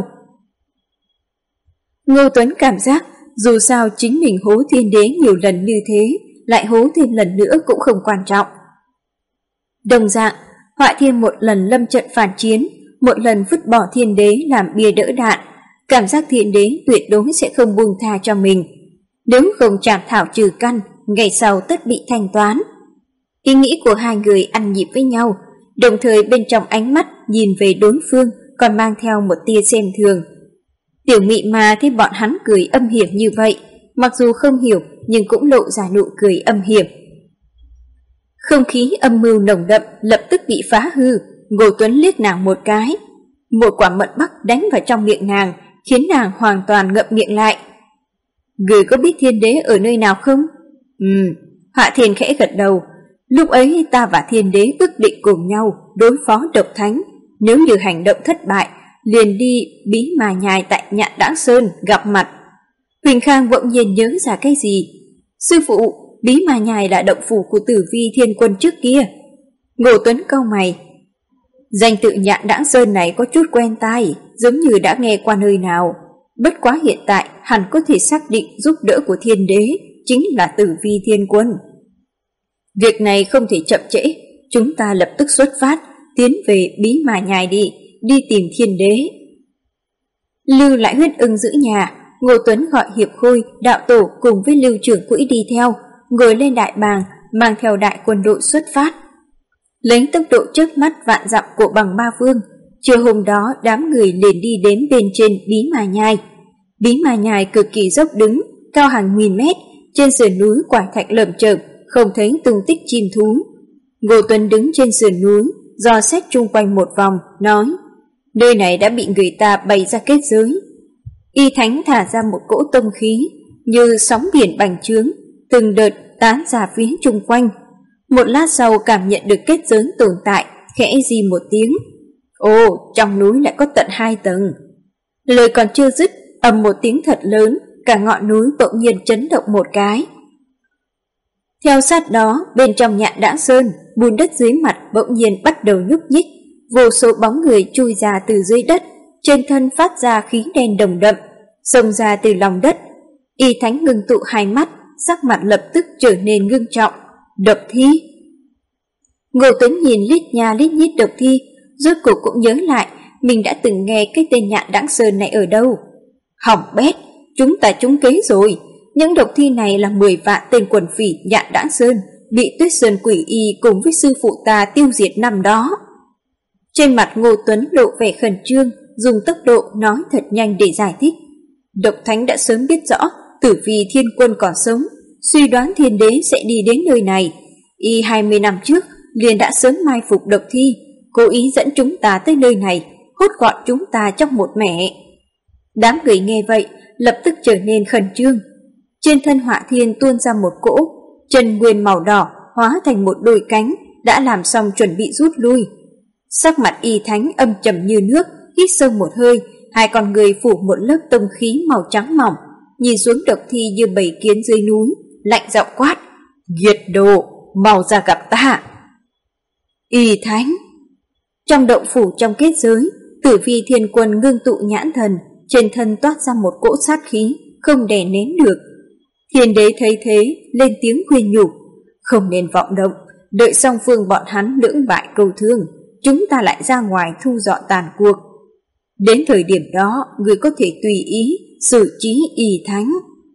Ngô Tuấn cảm giác dù sao chính mình hố Thiên đế nhiều lần như thế, lại hố thêm lần nữa cũng không quan trọng. Đồng dạng, Họa Thiên một lần lâm trận phản chiến, một lần vứt bỏ Thiên đế làm bia đỡ đạn, cảm giác Thiên đế tuyệt đối sẽ không buông tha cho mình. Nếu không chảm thảo trừ căn, ngày sau tất bị thanh toán. Ý nghĩ của hai người ăn nhịp với nhau, đồng thời bên trong ánh mắt nhìn về đối phương còn mang theo một tia xem thường. Tiểu Mị Ma thấy bọn hắn cười âm hiểm như vậy, mặc dù không hiểu nhưng cũng lộ ra nụ cười âm hiểm. Không khí âm mưu nồng đậm lập tức bị phá hư. Ngô Tuấn liếc nàng một cái. Một quả mận bắc đánh vào trong miệng nàng, khiến nàng hoàn toàn ngậm miệng lại. Người có biết Thiên Đế ở nơi nào không? Họa Thiên khẽ gật đầu. Lúc ấy ta và Thiên Đế ước định cùng nhau đối phó độc thánh. Nếu như hành động thất bại, liền đi Bí Mà Nhai tại Nhạn Đãng Sơn gặp mặt. Huỳnh Khang bỗng nhiên nhớ ra cái gì. Sư phụ, Bí Mà Nhai là động phủ của Tử Vi Thiên Quân trước kia. Ngô Tuấn cau mày. Danh tự Nhạn Đãng Sơn này có chút quen tai, giống như đã nghe qua nơi nào. Bất quá hiện tại hẳn có thể xác định giúp đỡ của Thiên Đế chính là Tử Vi Thiên Quân. Việc này không thể chậm trễ, chúng ta lập tức xuất phát, tiến về Bí Mà Nhai đi tìm Thiên Đế. Lưu Lại Huyết ưng giữ nhà, Ngô Tuấn gọi Hiệp Khôi, đạo tổ cùng với Lưu Trưởng Quỹ đi theo, ngồi lên đại bàng, mang theo đại quân đội xuất phát. Lấy tốc độ chớp mắt vạn dặm của Bằng Ma Vương, chiều hôm đó đám người liền đi đến bên trên Bí Mà Nhai. Bí Mà Nhai cực kỳ dốc đứng, cao hàng nghìn mét, trên sườn núi quải thạch lởm chởm, không thấy tung tích chim thú. Ngô Tuấn đứng trên sườn núi, dò xét chung quanh một vòng, nói: nơi này đã bị người ta bày ra kết giới. Y Thánh thả ra một cỗ tông khí, như sóng biển bành trướng, từng đợt tán ra phía chung quanh. Một lát sau cảm nhận được kết giới tồn tại, khẽ di một tiếng. Ồ, trong núi lại có tận 2 tầng. Lời còn chưa dứt, ầm một tiếng thật lớn, cả ngọn núi bỗng nhiên chấn động một cái. Theo sát đó, bên trong Nhạn Đãng Sơn, bùn đất dưới mặt bỗng nhiên bắt đầu nhúc nhích, vô số bóng người chui ra từ dưới đất, trên thân phát ra khí đen đồng đậm, xông ra từ lòng đất. Y Thánh ngưng tụ hai mắt, sắc mặt lập tức trở nên ngưng trọng. Độc thi. Ngô Tuấn nhìn lít nha lít nhít độc thi, rốt cuộc cũng nhớ lại mình đã từng nghe cái tên Nhạn Đãng Sơn này ở đâu. Hỏng bét, chúng ta trúng kế rồi. Những độc thi này là 10 vạn tên quần phỉ Nhạn Đãng Sơn bị Tuyết Sơn Quỷ Y cùng với sư phụ ta tiêu diệt năm đó. Trên mặt Ngô Tuấn lộ vẻ khẩn trương, dùng tốc độ nói thật nhanh để giải thích. Độc Thánh đã sớm biết rõ Tử Vi Thiên Quân còn sống, suy đoán Thiên Đế sẽ đi đến nơi này. Y 20 năm trước liền đã sớm mai phục độc thi, cố ý dẫn chúng ta tới nơi này, hốt gọn chúng ta trong một mẻ. Đám người nghe vậy lập tức trở nên khẩn trương. Trên thân Họa Thiên tuôn ra một cỗ chân nguyên màu đỏ, hóa thành một đôi cánh, đã làm xong chuẩn bị rút lui. Sắc mặt Y Thánh âm trầm như nước, hít sâu một hơi, hai con người phủ một lớp tông khí màu trắng mỏng, nhìn xuống độc thi như bầy kiến dưới núi, lạnh giọng quát: Nghiệt đồ, mau ra gặp ta. Y Thánh. Trong động phủ trong kết giới, Tử Vi Thiên Quân ngưng tụ nhãn thần, trên thân toát ra một cỗ sát khí không đè nén được. Thiên Đế thấy thế, lên tiếng khuyên nhủ: không nên vọng động, đợi song phương bọn hắn lưỡng bại câu thương, chúng ta lại ra ngoài thu dọn tàn cuộc. Đến thời điểm đó, người có thể tùy ý xử trí Y Thánh.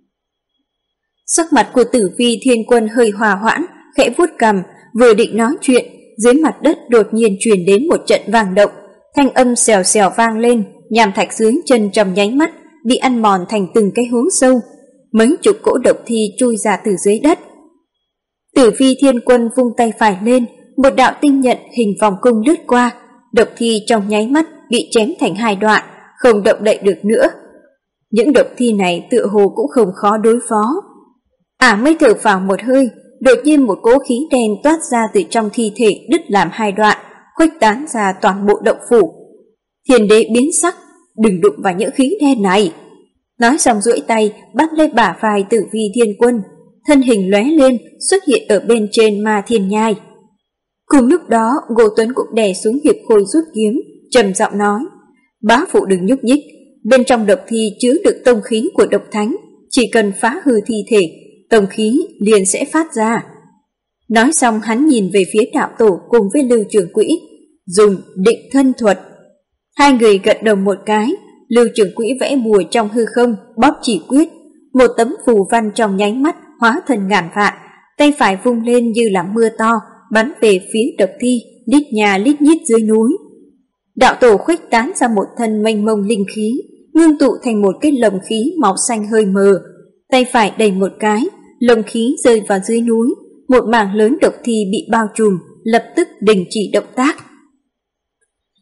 Sắc mặt của Tử Vi Thiên Quân hơi hòa hoãn, khẽ vuốt cằm, vừa định nói chuyện, dưới mặt đất đột nhiên truyền đến một trận vang động, thanh âm xèo xèo vang lên, nham thạch dưới chân trong nháy mắt bị ăn mòn thành từng cái hố sâu, mấy chục cỗ độc thi chui ra từ dưới đất. Tử Vi Thiên Quân vung tay phải lên, một đạo tinh nhận hình vòng cung lướt qua, độc thi trong nháy mắt bị chém thành 2 đoạn, không động đậy được nữa. Những độc thi này tựa hồ cũng không khó đối phó. Mới thở phào một hơi, đột nhiên một cỗ khí đen toát ra từ trong thi thể, đứt làm 2 đoạn, khuếch tán ra toàn bộ động phủ. Thiên Đế biến sắc: đừng đụng vào những khí đen này. Nói xong duỗi tay bắt lấy bả vai Tử Vi Thiên Quân, thân hình lóe lên xuất hiện ở bên trên Ma Thiên Nhai. Cùng lúc đó, Ngô Tuấn cũng đè xuống Hiệp Khôi rút kiếm, trầm giọng nói: bá phụ đừng nhúc nhích, bên trong độc thi chứa được tông khí của độc thánh, chỉ cần phá hư thi thể, tông khí liền sẽ phát ra. Nói xong hắn nhìn về phía đạo tổ cùng với Lưu Trưởng Quỹ, dùng định thân thuật. Hai người gật đầu một cái, Lưu Trưởng Quỹ vẽ bùa trong hư không, bóp chỉ quyết, một tấm phù văn trong nháy mắt hóa thành ngàn vạn, tay phải vung lên như là mưa to, bắn về phía độc thi, lít nhà lít nhít dưới núi. Đạo tổ khuếch tán ra một thân mênh mông linh khí, ngưng tụ thành một cái lồng khí màu xanh hơi mờ, tay phải đẩy một cái, lồng khí rơi vào dưới núi, một mảng lớn độc thi bị bao trùm, lập tức đình chỉ động tác.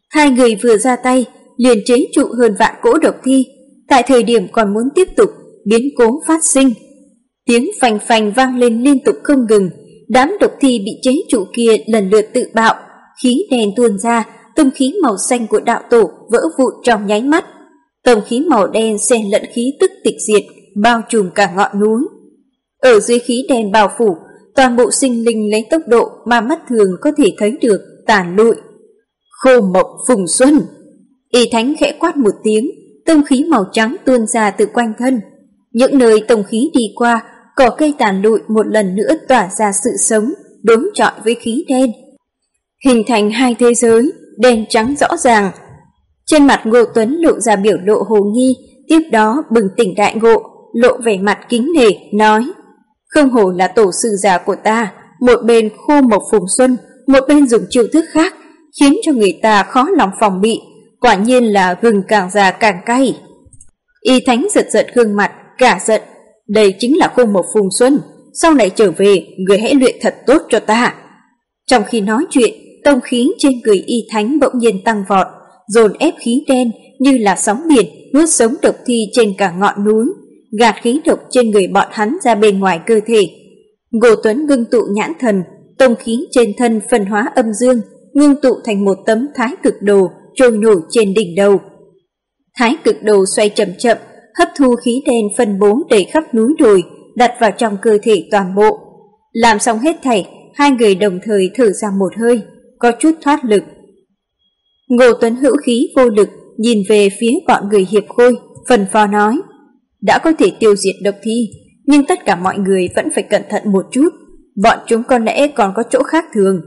Hai người vừa ra tay liền chế trụ hơn vạn cỗ độc thi, tại thời điểm còn muốn tiếp tục, biến cố phát sinh. Tiếng phành phành vang lên liên tục không ngừng, đám độc thi bị chế trụ kia lần lượt tự bạo, khí đen tuôn ra, tông khí màu xanh của đạo tổ vỡ vụn trong nháy mắt. Tông khí màu đen xen lẫn khí tức tịch diệt, bao trùm cả ngọn núi. Ở dưới khí đen bao phủ, toàn bộ sinh linh lấy tốc độ mà mắt thường có thể thấy được tàn lụi. Khô mộc phùng xuân. Y Thánh khẽ quát một tiếng, tông khí màu trắng tuôn ra từ quanh thân. Những nơi tông khí đi qua, cỏ cây tàn lụi một lần nữa tỏa ra sự sống, đối chọi với khí đen, hình thành hai thế giới đen trắng rõ ràng. Trên mặt Ngô Tuấn lộ ra biểu lộ hồ nghi, tiếp đó bừng tỉnh đại ngộ, lộ vẻ mặt kính nể, nói: không hổ là tổ sư già của ta, một bên khô mộc phùng xuân, một bên dùng chiêu thức khác, khiến cho người ta khó lòng phòng bị, quả nhiên là gừng càng già càng cay. Y Thánh giật giật gương mặt, cả giận: đây chính là khô mộc phùng xuân, sau này trở về người hãy luyện thật tốt cho ta. Trong khi nói chuyện, tông khí trên người Y Thánh bỗng nhiên tăng vọt, dồn ép khí đen như là sóng biển nuốt sống độc thi trên cả ngọn núi, gạt khí độc trên người bọn hắn ra bên ngoài cơ thể. Ngô Tuấn ngưng tụ nhãn thần, tông khí trên thân phân hóa âm dương, ngưng tụ thành một tấm thái cực đồ trôi nổi trên đỉnh đầu. Thái cực đồ xoay chậm chậm, hấp thu khí đen phân bố đầy khắp núi đồi, đặt vào trong cơ thể toàn bộ. Làm xong hết thảy, hai người đồng thời thở ra một hơi, có chút thoát lực. Ngô Tuấn hữu khí vô lực nhìn về phía bọn người hiệp khôi, phân phó nói: đã có thể tiêu diệt độc thi, nhưng tất cả mọi người vẫn phải cẩn thận một chút, bọn chúng có lẽ còn có chỗ khác thường.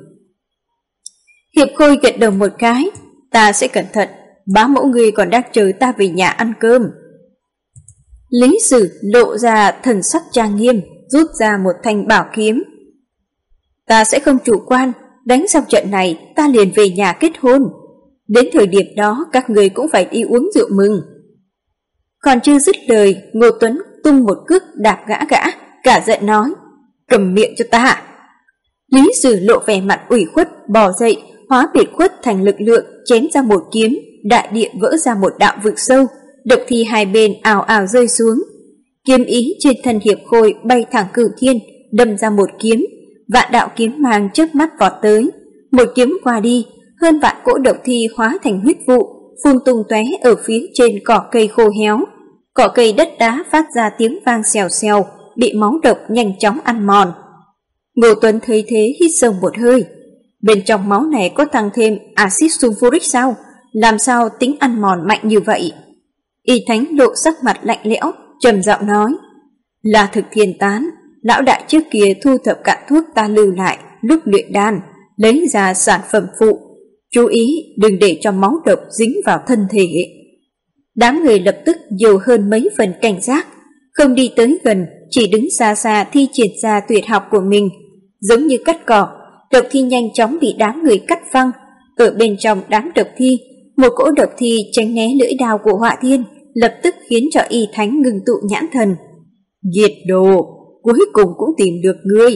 Hiệp khôi gật đầu một cái: ta sẽ cẩn thận, bá mẫu người còn đang chờ ta về nhà ăn cơm. Lý Sử lộ ra thần sắc trang nghiêm, rút ra một thanh bảo kiếm: ta sẽ không chủ quan, đánh xong trận này ta liền về nhà kết hôn. Đến thời điểm đó các người cũng phải đi uống rượu mừng. Còn chưa dứt lời, Ngô Tuấn tung một cước đạp gã, cả giận nói: cầm miệng cho ta. Lý Sử lộ vẻ mặt ủy khuất, bò dậy, hóa biệt khuất thành lực lượng, chém ra một kiếm, đại địa vỡ ra một đạo vực sâu, độc thi hai bên ào ào rơi xuống. Kiếm ý trên thân hiệp khôi bay thẳng cửu thiên, đâm ra một kiếm, vạn đạo kiếm mang chớp mắt vọt tới. Một kiếm qua đi, hơn vạn cỗ độc thi hóa thành huyết vụ, phun tung tóe ở phía trên cỏ cây khô héo. Cỏ cây đất đá phát ra tiếng vang xèo xèo, bị máu độc nhanh chóng ăn mòn. Ngô Tuấn thấy thế hít sâu một hơi. Bên trong máu này có tăng thêm axit sulfuric sao? Làm sao tính ăn mòn mạnh như vậy? Y Thánh lộ sắc mặt lạnh lẽo, trầm giọng nói: là thực thiên tán, lão đại trước kia thu thập cạn thuốc ta lưu lại lúc luyện đan, lấy ra sản phẩm phụ. Chú ý đừng để cho máu độc dính vào thân thể. Đám người lập tức nhiều hơn mấy phần cảnh giác, không đi tới gần, chỉ đứng xa xa thi triển ra tuyệt học của mình. Giống như cắt cỏ, độc thi nhanh chóng bị đám người cắt phăng. Ở bên trong đám độc thi, một cỗ độc thi tránh né lưỡi đao của Họa Thiên, lập tức khiến cho Y Thánh ngừng tụ nhãn thần. Diệt đồ, cuối cùng cũng tìm được ngươi.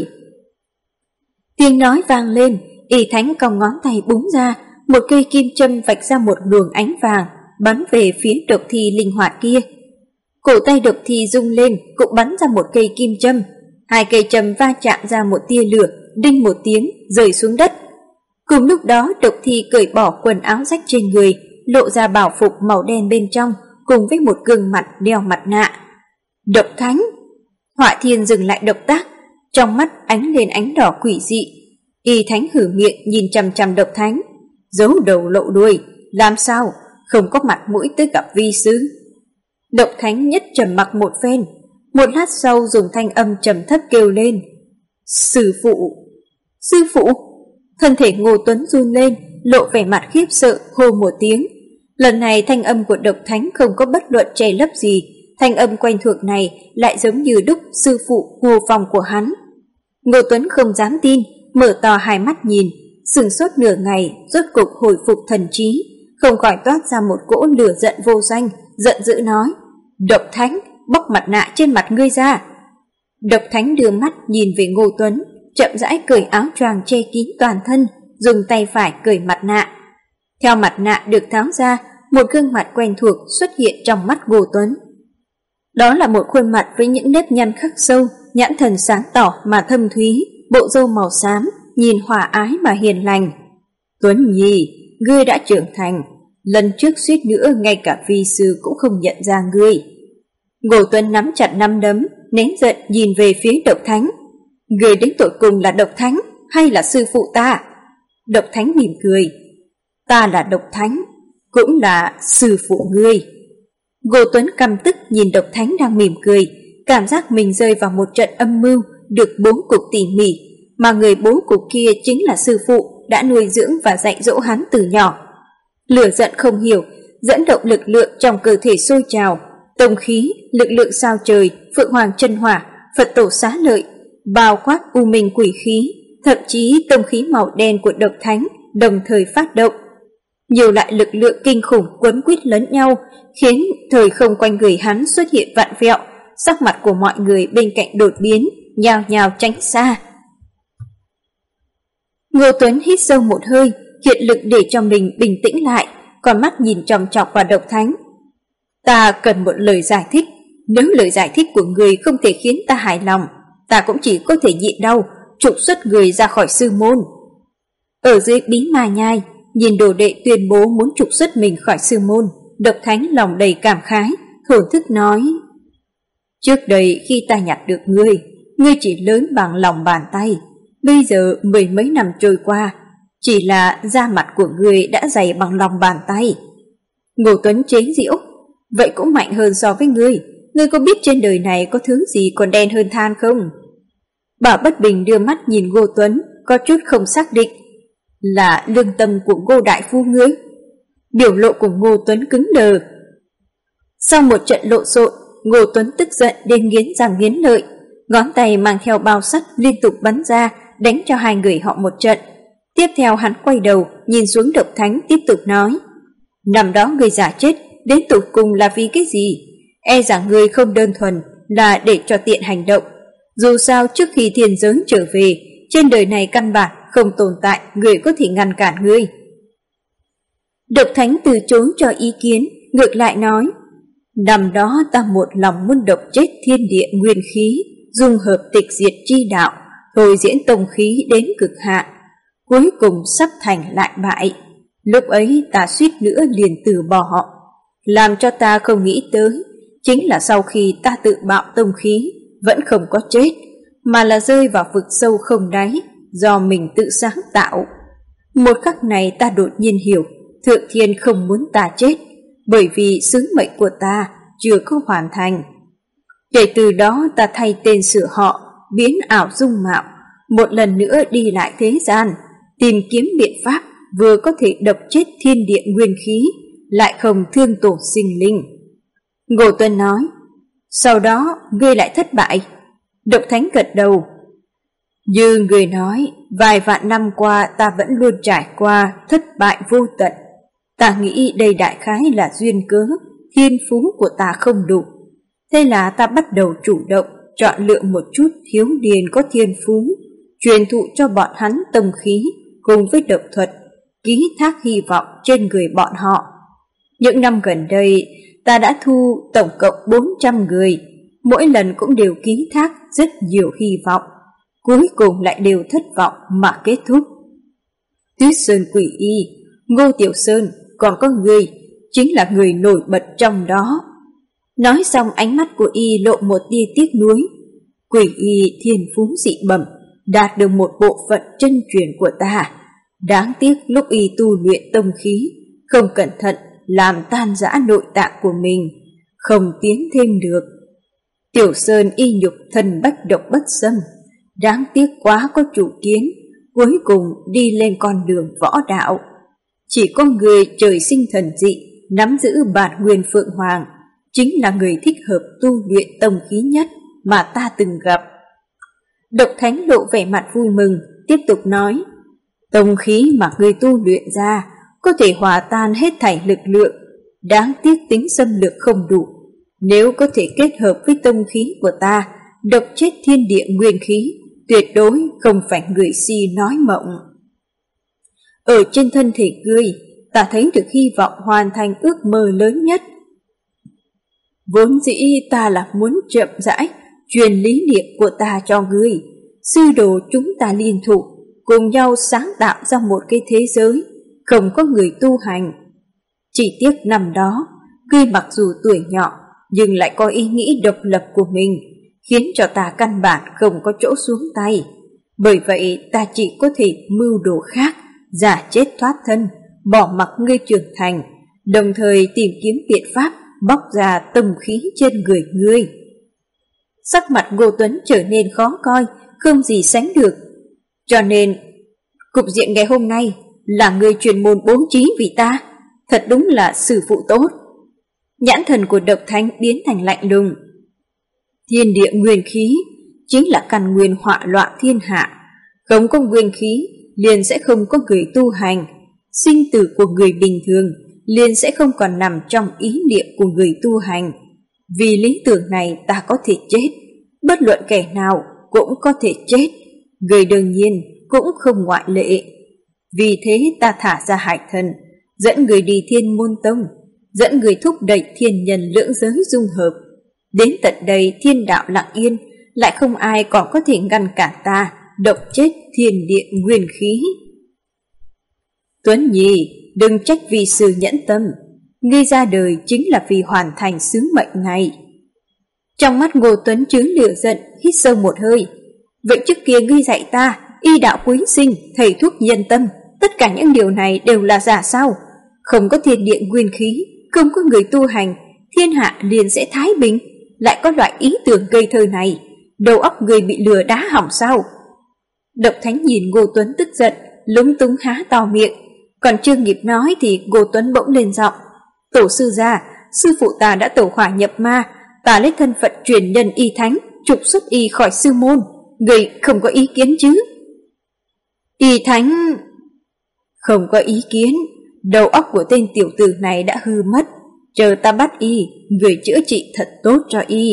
Tiếng nói vang lên, Y Thánh cong ngón tay búng ra, một cây kim châm vạch ra một luồng ánh vàng, bắn về phía độc thi linh hoạt kia. Cổ tay độc thi rung lên, cũng bắn ra một cây kim châm. Hai cây châm va chạm ra một tia lửa, đinh một tiếng, rơi xuống đất. Cùng lúc đó độc thi cởi bỏ quần áo rách trên người, lộ ra bảo phục màu đen bên trong, cùng với một gương mặt đeo mặt nạ. Độc Thánh! Họa Thiên dừng lại động tác, trong mắt ánh lên ánh đỏ quỷ dị. Y Thánh hử miệng nhìn chằm chằm Độc Thánh, giấu đầu lộ đuôi, làm sao không có mặt mũi tới gặp vi sư. Độc Thánh nhất trầm mặc một phen, một lát sau dùng thanh âm trầm thấp kêu lên: sư phụ! Sư phụ! Thân thể Ngô Tuấn run lên, lộ vẻ mặt khiếp sợ, hô một tiếng. Lần này thanh âm của Độc Thánh không có bất luận che lấp gì, thanh âm quen thuộc này lại giống như đúc sư phụ Ngô Phong của hắn. Ngô Tuấn không dám tin, mở to hai mắt nhìn, sửng sốt nửa ngày, rốt cục hồi phục thần trí, không khỏi toát ra một cỗ lửa giận vô danh, giận dữ nói: Độc Thánh, bóc mặt nạ trên mặt ngươi ra. Độc Thánh đưa mắt nhìn về Ngô Tuấn, chậm rãi cởi áo choàng che kín toàn thân, dùng tay phải cởi mặt nạ. Theo mặt nạ được tháo ra, một gương mặt quen thuộc xuất hiện trong mắt Ngô Tuấn. Đó là một khuôn mặt với những nếp nhăn khắc sâu, nhãn thần sáng tỏ mà thâm thúy, bộ râu màu xám, nhìn hòa ái mà hiền lành. Tuấn Nhi, ngươi đã trưởng thành, lần trước suýt nữa ngay cả vi sư cũng không nhận ra ngươi. Ngô Tuấn nắm chặt nắm đấm, nén giận nhìn về phía Độc Thánh. Ngươi đến tột cùng là Độc Thánh hay là sư phụ ta? Độc Thánh mỉm cười. Ta là Độc Thánh, cũng là sư phụ ngươi. Ngô Tuấn căm tức nhìn Độc Thánh đang mỉm cười, cảm giác mình rơi vào một trận âm mưu được bố cục tỉ mỉ, mà người bố cục kia chính là sư phụ đã nuôi dưỡng và dạy dỗ hắn từ nhỏ. Lửa giận không hiểu, dẫn động lực lượng trong cơ thể sôi trào, tông khí, lực lượng sao trời, Phượng Hoàng chân hỏa, Phật tổ xá lợi, bao quát u minh quỷ khí, thậm chí tông khí màu đen của Độc Thánh đồng thời phát động. Nhiều loại lực lượng kinh khủng quấn quýt lẫn nhau, khiến thời không quanh người hắn xuất hiện vặn vẹo, sắc mặt của mọi người bên cạnh đột biến, nhao nhao tránh xa. Ngô Tuấn hít sâu một hơi, hiện lực để cho mình bình tĩnh lại, con mắt nhìn chòng chọc vào Độc Thánh. Ta cần một lời giải thích, nếu lời giải thích của người không thể khiến ta hài lòng, ta cũng chỉ có thể nhịn đau, trục xuất người ra khỏi sư môn. Ở dưới bí ma nhai, nhìn đồ đệ tuyên bố muốn trục xuất mình khỏi sư môn, Độc Thánh lòng đầy cảm khái, thổn thức nói: Trước đây khi ta nhặt được ngươi chỉ lớn bằng lòng bàn tay, bây giờ 10 mấy năm trôi qua, chỉ là da mặt của ngươi đã dày bằng lòng bàn tay. Ngô Tuấn chế giễu: Vậy cũng mạnh hơn so với ngươi có biết trên đời này có thứ gì còn đen hơn than không? Bảo Bất Bình đưa mắt nhìn Ngô Tuấn, có chút không xác định. Là lương tâm của Ngô đại phu ngươi? Biểu lộ của Ngô Tuấn cứng đờ. Sau một trận lộn xộn, Ngô Tuấn tức giận đến nghiến răng nghiến lợi, ngón tay mang theo bao sắt liên tục bắn ra, đánh cho hai người họ một trận. Tiếp theo hắn quay đầu nhìn xuống Độc Thánh, tiếp tục nói: Năm đó ngươi giả chết đến tột cùng là vì cái gì? E rằng ngươi không đơn thuần là để cho tiện hành động. Dù sao trước khi thiên giới trở về, trên đời này căn bản không tồn tại người có thể ngăn cản ngươi. Độc Thánh từ chối cho ý kiến, ngược lại nói: Năm đó ta một lòng muốn độc chết thiên địa nguyên khí, dung hợp tịch diệt chi đạo, thôi diễn tông khí đến cực hạn, cuối cùng sắp thành lại bại. Lúc ấy ta suýt nữa liền từ bỏ họ. Làm cho ta không nghĩ tới chính là sau khi ta tự bạo tông khí, vẫn không có chết, mà là rơi vào vực sâu không đáy do mình tự sáng tạo. Một khắc này ta đột nhiên hiểu Thượng Thiên không muốn ta chết, bởi vì sứ mệnh của ta chưa có hoàn thành. Kể từ đó ta thay tên sửa họ, biến ảo dung mạo, một lần nữa đi lại thế gian, tìm kiếm biện pháp vừa có thể độc chết thiên địa nguyên khí, lại không thương tổn sinh linh. Ngô Tuấn nói: Sau đó ngươi lại thất bại. Độc Thánh gật đầu: Như người nói, vài vạn năm qua ta vẫn luôn trải qua thất bại vô tận. Ta nghĩ đây đại khái là duyên cớ, thiên phú của ta không đủ. Thế là ta bắt đầu chủ động chọn lựa một chút thiếu niên có thiên phú, truyền thụ cho bọn hắn tông khí cùng với độc thuật, ký thác hy vọng trên người bọn họ. Những năm gần đây, ta đã thu tổng cộng 400 người, mỗi lần cũng đều ký thác rất nhiều hy vọng, cuối cùng lại đều thất vọng mà kết thúc. Tuyết Sơn Quỷ Y, Ngô Tiểu Sơn, còn có người, chính là người nổi bật trong đó. Nói xong ánh mắt của y lộ một tia tiếc nuối. Quỷ Y thiên phú dị bẩm, đạt được một bộ phận chân truyền của ta. Đáng tiếc lúc y tu luyện tông khí, không cẩn thận làm tan rã nội tạng của mình, không tiến thêm được. Tiểu Sơn y nhục thần bách độc bất xâm, đáng tiếc quá có chủ kiến, cuối cùng đi lên con đường võ đạo. Chỉ có người trời sinh thần dị, nắm giữ bản nguyên Phượng Hoàng, chính là người thích hợp tu luyện tông khí nhất mà ta từng gặp. Độc Thánh lộ vẻ mặt vui mừng, tiếp tục nói: Tông khí mà ngươi tu luyện ra có thể hòa tan hết thảy lực lượng, đáng tiếc tính xâm lược không đủ. Nếu có thể kết hợp với tông khí của ta, độc chết thiên địa nguyên khí, tuyệt đối không phải người si nói mộng. Ở trên thân thể ngươi, ta thấy được hy vọng hoàn thành ước mơ lớn nhất. Vốn dĩ ta là muốn chậm rãi truyền lý niệm của ta cho ngươi. Sư đồ chúng ta liên thủ, cùng nhau sáng tạo ra một cái thế giới không có người tu hành. Chỉ tiếc năm đó, ngươi mặc dù tuổi nhỏ nhưng lại có ý nghĩ độc lập của mình, khiến cho ta căn bản không có chỗ xuống tay. Bởi vậy ta chỉ có thể mưu đồ khác, giả chết thoát thân, bỏ mặc ngươi trưởng thành, đồng thời tìm kiếm biện pháp bóc ra tâm khí trên người ngươi. Sắc mặt Ngô Tuấn trở nên khó coi, không gì sánh được. Cho nên, cục diện ngày hôm nay là người chuyên môn bố trí vì ta, thật đúng là sư phụ tốt. Nhãn thần của Độc Thánh biến thành lạnh lùng. Thiên địa nguyên khí chính là căn nguyên họa loạn thiên hạ, không có nguyên khí liền sẽ không có người tu hành, sinh tử của người bình thường liền sẽ không còn nằm trong ý niệm của người tu hành. Vì lý tưởng này ta có thể chết, bất luận kẻ nào cũng có thể chết, người đương nhiên cũng không ngoại lệ. Vì thế ta thả ra Hải Thần, dẫn người đi Thiên Môn Tông, dẫn người thúc đẩy thiên nhân lưỡng giới dung hợp. Đến tận đây thiên đạo lặng yên, lại không ai còn có thể ngăn cản ta độc chết thiên địa nguyên khí. Tuấn Nhi, đừng trách vì sư nhẫn tâm, ngươi ra đời chính là vì hoàn thành sứ mệnh này. Trong mắt Ngô Tuấn chứa lửa giận, hít sâu một hơi. Vậy trước kia ngươi dạy ta y đạo quý sinh, thầy thuốc nhân tâm, tất cả những điều này đều là giả sao? Không có thiên địa nguyên khí, không có người tu hành, thiên hạ liền sẽ thái bình. Lại có loại ý tưởng gây thơ này, đầu óc người bị lừa đá hỏng sao? Độc Thánh nhìn Ngô Tuấn tức giận, lúng túng há to miệng. Còn chưa kịp nói thì Ngô Tuấn bỗng lên giọng. Tổ sư gia, sư phụ ta đã tẩu hỏa nhập ma, ta lấy thân phận truyền nhân y thánh, trục xuất y khỏi sư môn. Người không có ý kiến chứ? Y thánh... Không có ý kiến, đầu óc của tên tiểu tử này đã hư mất. Chờ ta bắt y, người chữa trị thật tốt cho y.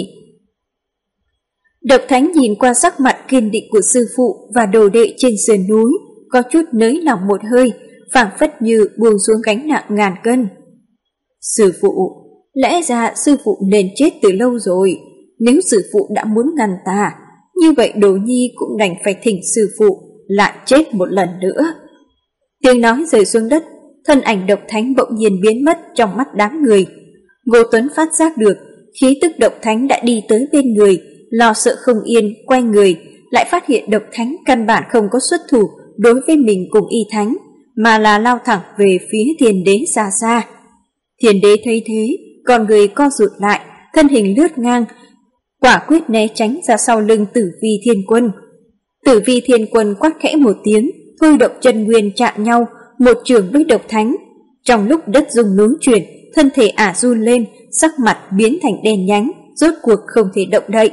Độc Thánh nhìn qua sắc mặt kiên định của sư phụ và đồ đệ trên sườn núi, có chút nới lỏng một hơi, phảng phất như buông xuống gánh nặng ngàn cân. Sư phụ, lẽ ra sư phụ nên chết từ lâu rồi. Nếu sư phụ đã muốn ngăn ta, như vậy Đồ Nhi cũng đành phải thỉnh sư phụ lại chết một lần nữa. Tiếng nói rơi xuống đất, thân ảnh Độc Thánh bỗng nhiên biến mất trong mắt đám người. Ngô Tuấn phát giác được khí tức Độc Thánh đã đi tới bên người, lo sợ không yên, quay người, lại phát hiện Độc Thánh căn bản không có xuất thủ đối với mình cùng y thánh, mà là lao thẳng về phía Thiên Đế xa xa. Thiên Đế thấy thế, con người co rụt lại, thân hình lướt ngang, quả quyết né tránh ra sau lưng Tử Vi Thiên Quân. Tử Vi Thiên Quân quát khẽ một tiếng, thôi động chân nguyên chạm nhau, một trường với Độc Thánh. Trong lúc đất rung núi chuyển, thân thể ả run lên, sắc mặt biến thành đen nhánh, rốt cuộc không thể động đậy.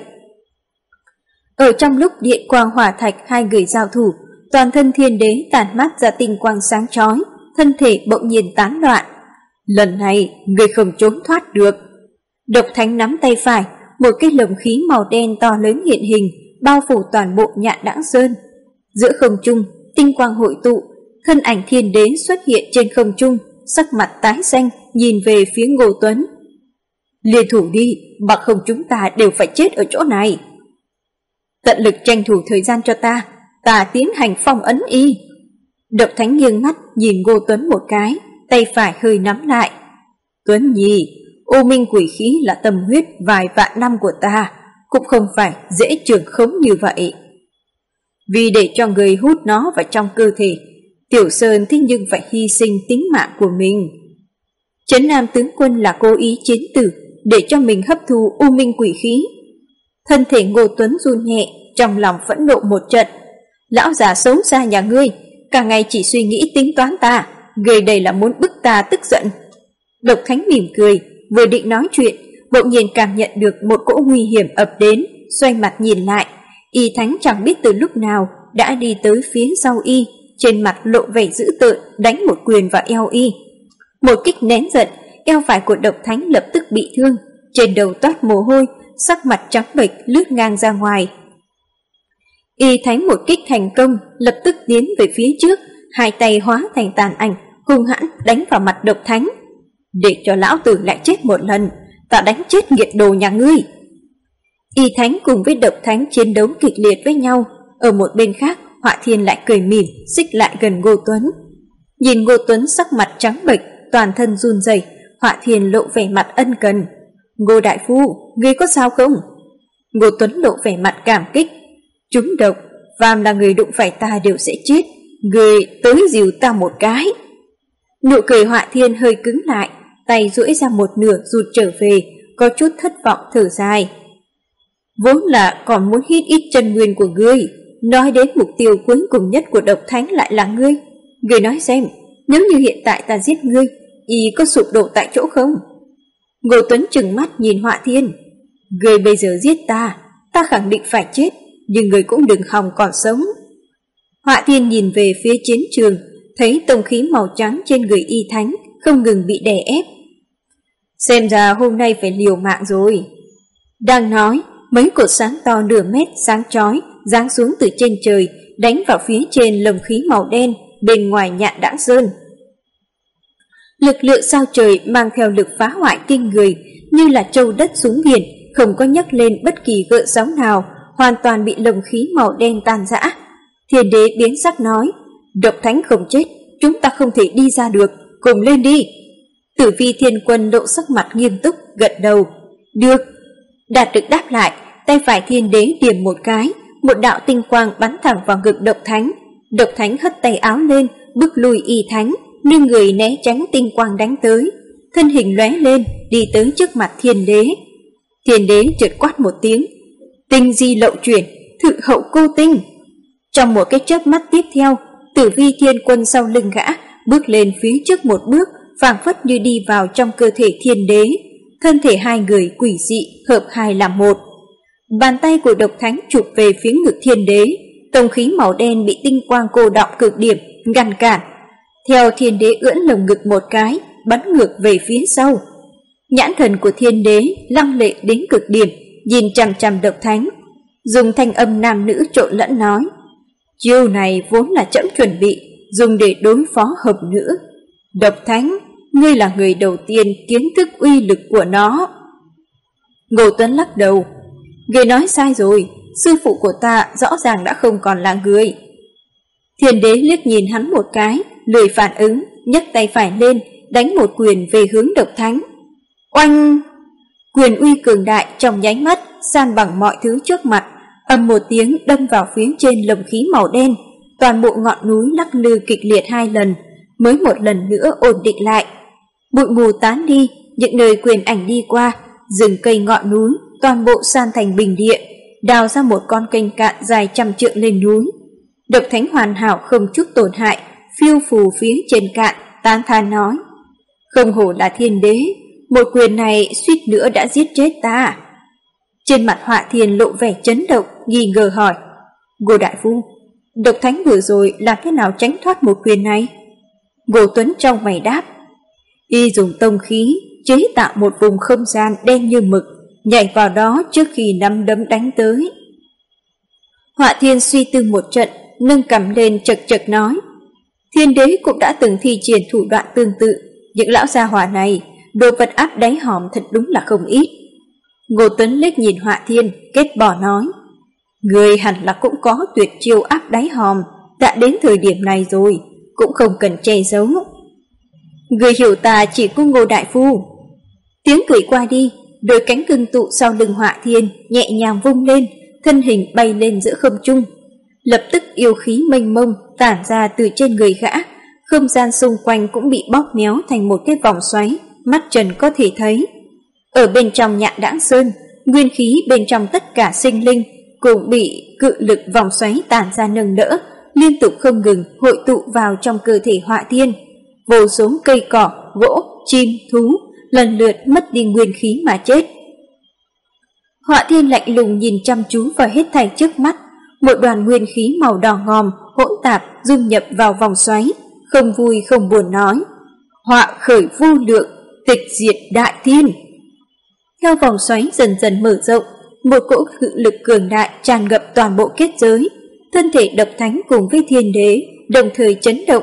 Ở trong lúc điện quang hỏa thạch hai người giao thủ, toàn thân Thiên Đế tản mát ra tinh quang sáng chói, thân thể bỗng nhiên tán loạn. Lần này, người không trốn thoát được. Độc Thánh nắm tay phải, một cái lồng khí màu đen to lớn hiện hình, bao phủ toàn bộ Nhạn Đãng Sơn. Giữa không trung, tinh quang hội tụ, thân ảnh Thiên Đế xuất hiện trên không trung, sắc mặt tái xanh, nhìn về phía Ngô Tuấn. Liên thủ đi, bằng không chúng ta đều phải chết ở chỗ này. Tận lực tranh thủ thời gian cho ta tiến hành phong ấn y. Độc Thánh nghiêng mắt nhìn Ngô Tuấn một cái, tay phải hơi nắm lại. Tuấn Nhi, ô minh quỷ khí là tâm huyết vài vạn năm của ta, cũng không phải dễ trường khống như vậy. Vì để cho người hút nó vào trong cơ thể, Tiểu Sơn thế nhưng phải hy sinh tính mạng của mình. Trấn Nam tướng quân là cố ý chiến tử để cho mình hấp thu u minh quỷ khí. Thân thể Ngô Tuấn run nhẹ, trong lòng phẫn nộ một trận. Lão già xấu xa nhà ngươi, cả ngày chỉ suy nghĩ tính toán ta, người đây là muốn bức ta tức giận. Độc Thánh mỉm cười, vừa định nói chuyện, bỗng nhiên cảm nhận được một cỗ nguy hiểm ập đến, xoay mặt nhìn lại. Y Thánh chẳng biết từ lúc nào đã đi tới phía sau y, trên mặt lộ vẻ dữ tợn, đánh một quyền vào eo y. Một kích nén giận, eo phải của Độc Thánh lập tức bị thương, trên đầu toát mồ hôi, sắc mặt trắng bệch lướt ngang ra ngoài. Y Thánh một kích thành công, lập tức tiến về phía trước, hai tay hóa thành tàn ảnh, hung hãn đánh vào mặt Độc Thánh. Để cho lão tử lại chết một lần, ta đánh chết nghiệt đồ nhà ngươi. Y Thánh cùng với Độc Thánh chiến đấu kịch liệt với nhau. Ở một bên khác, Họa Thiên lại cười mỉm, xích lại gần Ngô Tuấn. Nhìn Ngô Tuấn sắc mặt trắng bệch, toàn thân run rẩy, Họa Thiên lộ vẻ mặt ân cần. Ngô đại phu, ngươi có sao không? Ngô Tuấn lộ vẻ mặt cảm kích. Trúng độc, phàm là người đụng phải ta đều sẽ chết. Ngươi tới dìu ta một cái. Nụ cười Họa Thiên hơi cứng lại, tay duỗi ra một nửa rụt trở về, có chút thất vọng thở dài. Vốn là còn muốn hít ít chân nguyên của ngươi, nói đến mục tiêu cuối cùng nhất của Độc Thánh lại là ngươi. Ngươi nói xem, nếu như hiện tại ta giết ngươi, y có sụp đổ tại chỗ không? Ngô Tuấn trừng mắt nhìn Họa Thiên. Ngươi bây giờ giết ta, ta khẳng định phải chết, nhưng ngươi cũng đừng hòng còn sống. Họa Thiên nhìn về phía chiến trường, thấy tông khí màu trắng trên người Y Thánh không ngừng bị đè ép. Xem ra hôm nay phải liều mạng rồi. Đang nói, mấy cột sáng to nửa mét sáng chói giáng xuống từ trên trời, đánh vào phía trên lồng khí màu đen bên ngoài Nhạn Đãng Sơn. Lực lượng sao trời mang theo lực phá hoại kinh người, như là trâu đất xuống biển, không có nhấc lên bất kỳ gợn sóng nào, hoàn toàn bị lồng khí màu đen tan rã. Thiên Đế biến sắc nói, Độc Thánh không chết, chúng ta không thể đi ra được, cùng lên đi. Tử Vi Thiên Quân lộ sắc mặt nghiêm túc, gật đầu. Được. Đạt được đáp lại, tay phải Thiên Đế điểm một cái, một đạo tinh quang bắn thẳng vào ngực Độc Thánh. Độc Thánh hất tay áo lên, bức lui Y Thánh, nâng người né tránh tinh quang đánh tới, thân hình lóe lên, đi tới trước mặt Thiên Đế. Thiên Đế chợt quát một tiếng, tinh di lậu chuyển, thự hậu cô tinh. Trong một cái chớp mắt tiếp theo, Tử Vi Thiên Quân sau lưng gã bước lên phía trước một bước, phảng phất như đi vào trong cơ thể Thiên Đế. Thân thể hai người quỷ dị hợp hai làm một. Bàn tay của Độc Thánh chụp về phía ngực Thiên Đế, tông khí màu đen bị tinh quang cô đọng cực điểm ngăn cản. Theo Thiên Đế ưỡn lồng ngực một cái, bắn ngược về phía sau. Nhãn thần của Thiên Đế lăng lệ đến cực điểm, nhìn chằm chằm Độc Thánh, dùng thanh âm nam nữ trộn lẫn nói, chiêu này vốn là trẫm chuẩn bị, dùng để đối phó hợp nữ. Độc Thánh, ngươi là người đầu tiên kiến thức uy lực của nó. Ngô Tuấn lắc đầu, ngươi nói sai rồi, sư phụ của ta rõ ràng đã không còn là người. Thiên Đế liếc nhìn hắn một cái, lười phản ứng, nhấc tay phải lên, đánh một quyền về hướng Độc Thánh. Oanh! Quyền uy cường đại trong nháy mắt, san bằng mọi thứ trước mặt, ầm một tiếng đâm vào phía trên lồng khí màu đen. Toàn bộ ngọn núi lắc lư kịch liệt hai lần, mới một lần nữa ổn định lại. Bụi mù tán đi, những nơi quyền ảnh đi qua, rừng cây ngọn núi, toàn bộ san thành bình địa, đào ra một con kênh cạn dài trăm trượng lên núi. Độc Thánh hoàn hảo không chút tổn hại, phiêu phù phía trên cạn, tán thán nói, không hổ là Thiên Đế, một quyền này suýt nữa đã giết chết ta. Trên mặt Họa Thiên lộ vẻ chấn động, nghi ngờ hỏi, Ngô đại phu, Độc Thánh vừa rồi làm thế nào tránh thoát một quyền này? Ngô Tuấn trong mày đáp, y dùng tông khí chế tạo một vùng không gian đen như mực, nhảy vào đó trước khi nắm đấm đánh tới. Họa Thiên suy tư một trận, nâng cằm lên chật chật nói, Thiên Đế cũng đã từng thi triển thủ đoạn tương tự, những lão gia hỏa này, đồ vật áp đáy hòm thật đúng là không ít. Ngô Tuấn liếc nhìn Họa Thiên, kết bỏ nói, người hẳn là cũng có tuyệt chiêu áp đáy hòm, đã đến thời điểm này rồi, cũng không cần che giấu. Người hiểu ta chỉ có Ngô đại phu. Tiếng cười qua đi, đôi cánh ngưng tụ sau lưng Họa Thiên nhẹ nhàng vung lên, thân hình bay lên giữa không trung. Lập tức yêu khí mênh mông tản ra từ trên người gã, không gian xung quanh cũng bị bóp méo thành một cái vòng xoáy, mắt trần có thể thấy. Ở bên trong Nhạn Đãng Sơn, nguyên khí bên trong tất cả sinh linh cũng bị cự lực vòng xoáy tản ra nâng đỡ, liên tục không ngừng hội tụ vào trong cơ thể Họa Thiên. Vô số cây cỏ, gỗ, chim, thú lần lượt mất đi nguyên khí mà chết. Họa Thiên lạnh lùng nhìn chăm chú vào hết thảy trước mắt, một đoàn nguyên khí màu đỏ ngòm hỗn tạp dung nhập vào vòng xoáy, không vui không buồn nói, họa khởi vô lượng, tịch diệt đại thiên. Theo vòng xoáy dần dần mở rộng, một cỗ cự lực cường đại tràn ngập toàn bộ kết giới, thân thể Độc Thánh cùng với Thiên Đế đồng thời chấn động,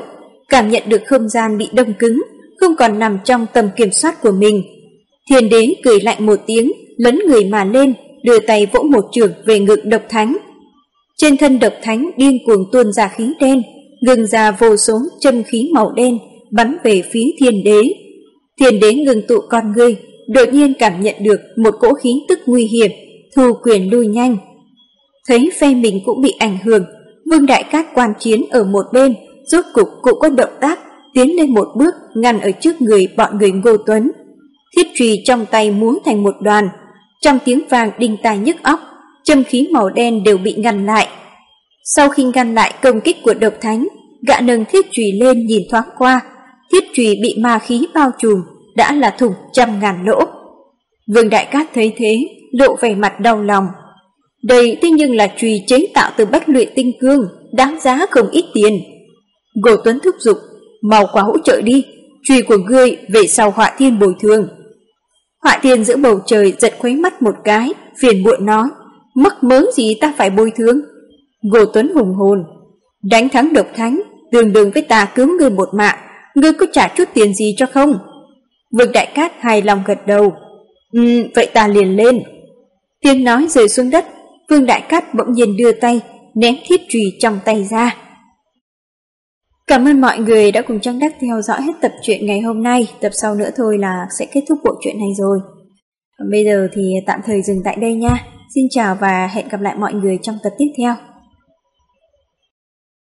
cảm nhận được không gian bị đông cứng, không còn nằm trong tầm kiểm soát của mình. Thiên đế cười lạnh một tiếng, lấn người mà lên, đưa tay vỗ một chưởng về ngực Độc Thánh. Trên thân Độc Thánh điên cuồng tuôn ra khí đen, ngừng ra vô số châm khí màu đen bắn về phía Thiên đế. Thiên đế ngừng tụ con ngươi, đột nhiên cảm nhận được một cỗ khí tức nguy hiểm, thu quyền lui nhanh. Thấy phe mình cũng bị ảnh hưởng, Vương Đại Cát quan chiến ở một bên, rốt cục cũng có động tác, tiến lên một bước ngăn ở trước người bọn người Ngô Tuấn. Thiết chùy trong tay múa thành một đoàn, trong tiếng vang đinh tai nhức óc, châm khí màu đen đều bị ngăn lại. Sau khi ngăn lại công kích của Độc Thánh, gã nâng thiết chùy lên nhìn thoáng qua, thiết chùy bị ma khí bao trùm, đã là thủng trăm ngàn lỗ. Vương Đại Cát thấy thế, lộ vẻ mặt đau lòng. Đây thế nhưng là chùy chế tạo từ bách luyện tinh cương, đáng giá không ít tiền. Ngô Tuấn thúc giục, mau qua hỗ trợ đi, chùy của ngươi về sau Họa Thiên bồi thường. Họa Thiên giữa bầu trời giật khuấy mắt một cái, phiền muộn nói, mắc mớ gì ta phải bồi thường. Ngô Tuấn hùng hồn, đánh thắng Độc Thánh, tương đương với ta cứu ngươi một mạng, ngươi có trả chút tiền gì cho không? Vương Đại Cát hài lòng gật đầu. Vậy ta liền lên. Tiếng nói rơi xuống đất, Vương Đại Cát bỗng nhiên đưa tay, ném thiết chùy trong tay ra. Cảm ơn mọi người đã cùng Trang Đắc theo dõi hết tập truyện ngày hôm nay. Tập sau nữa thôi là sẽ kết thúc bộ truyện này rồi. Còn bây giờ thì tạm thời dừng tại đây nha. Xin chào và hẹn gặp lại mọi người trong tập tiếp theo.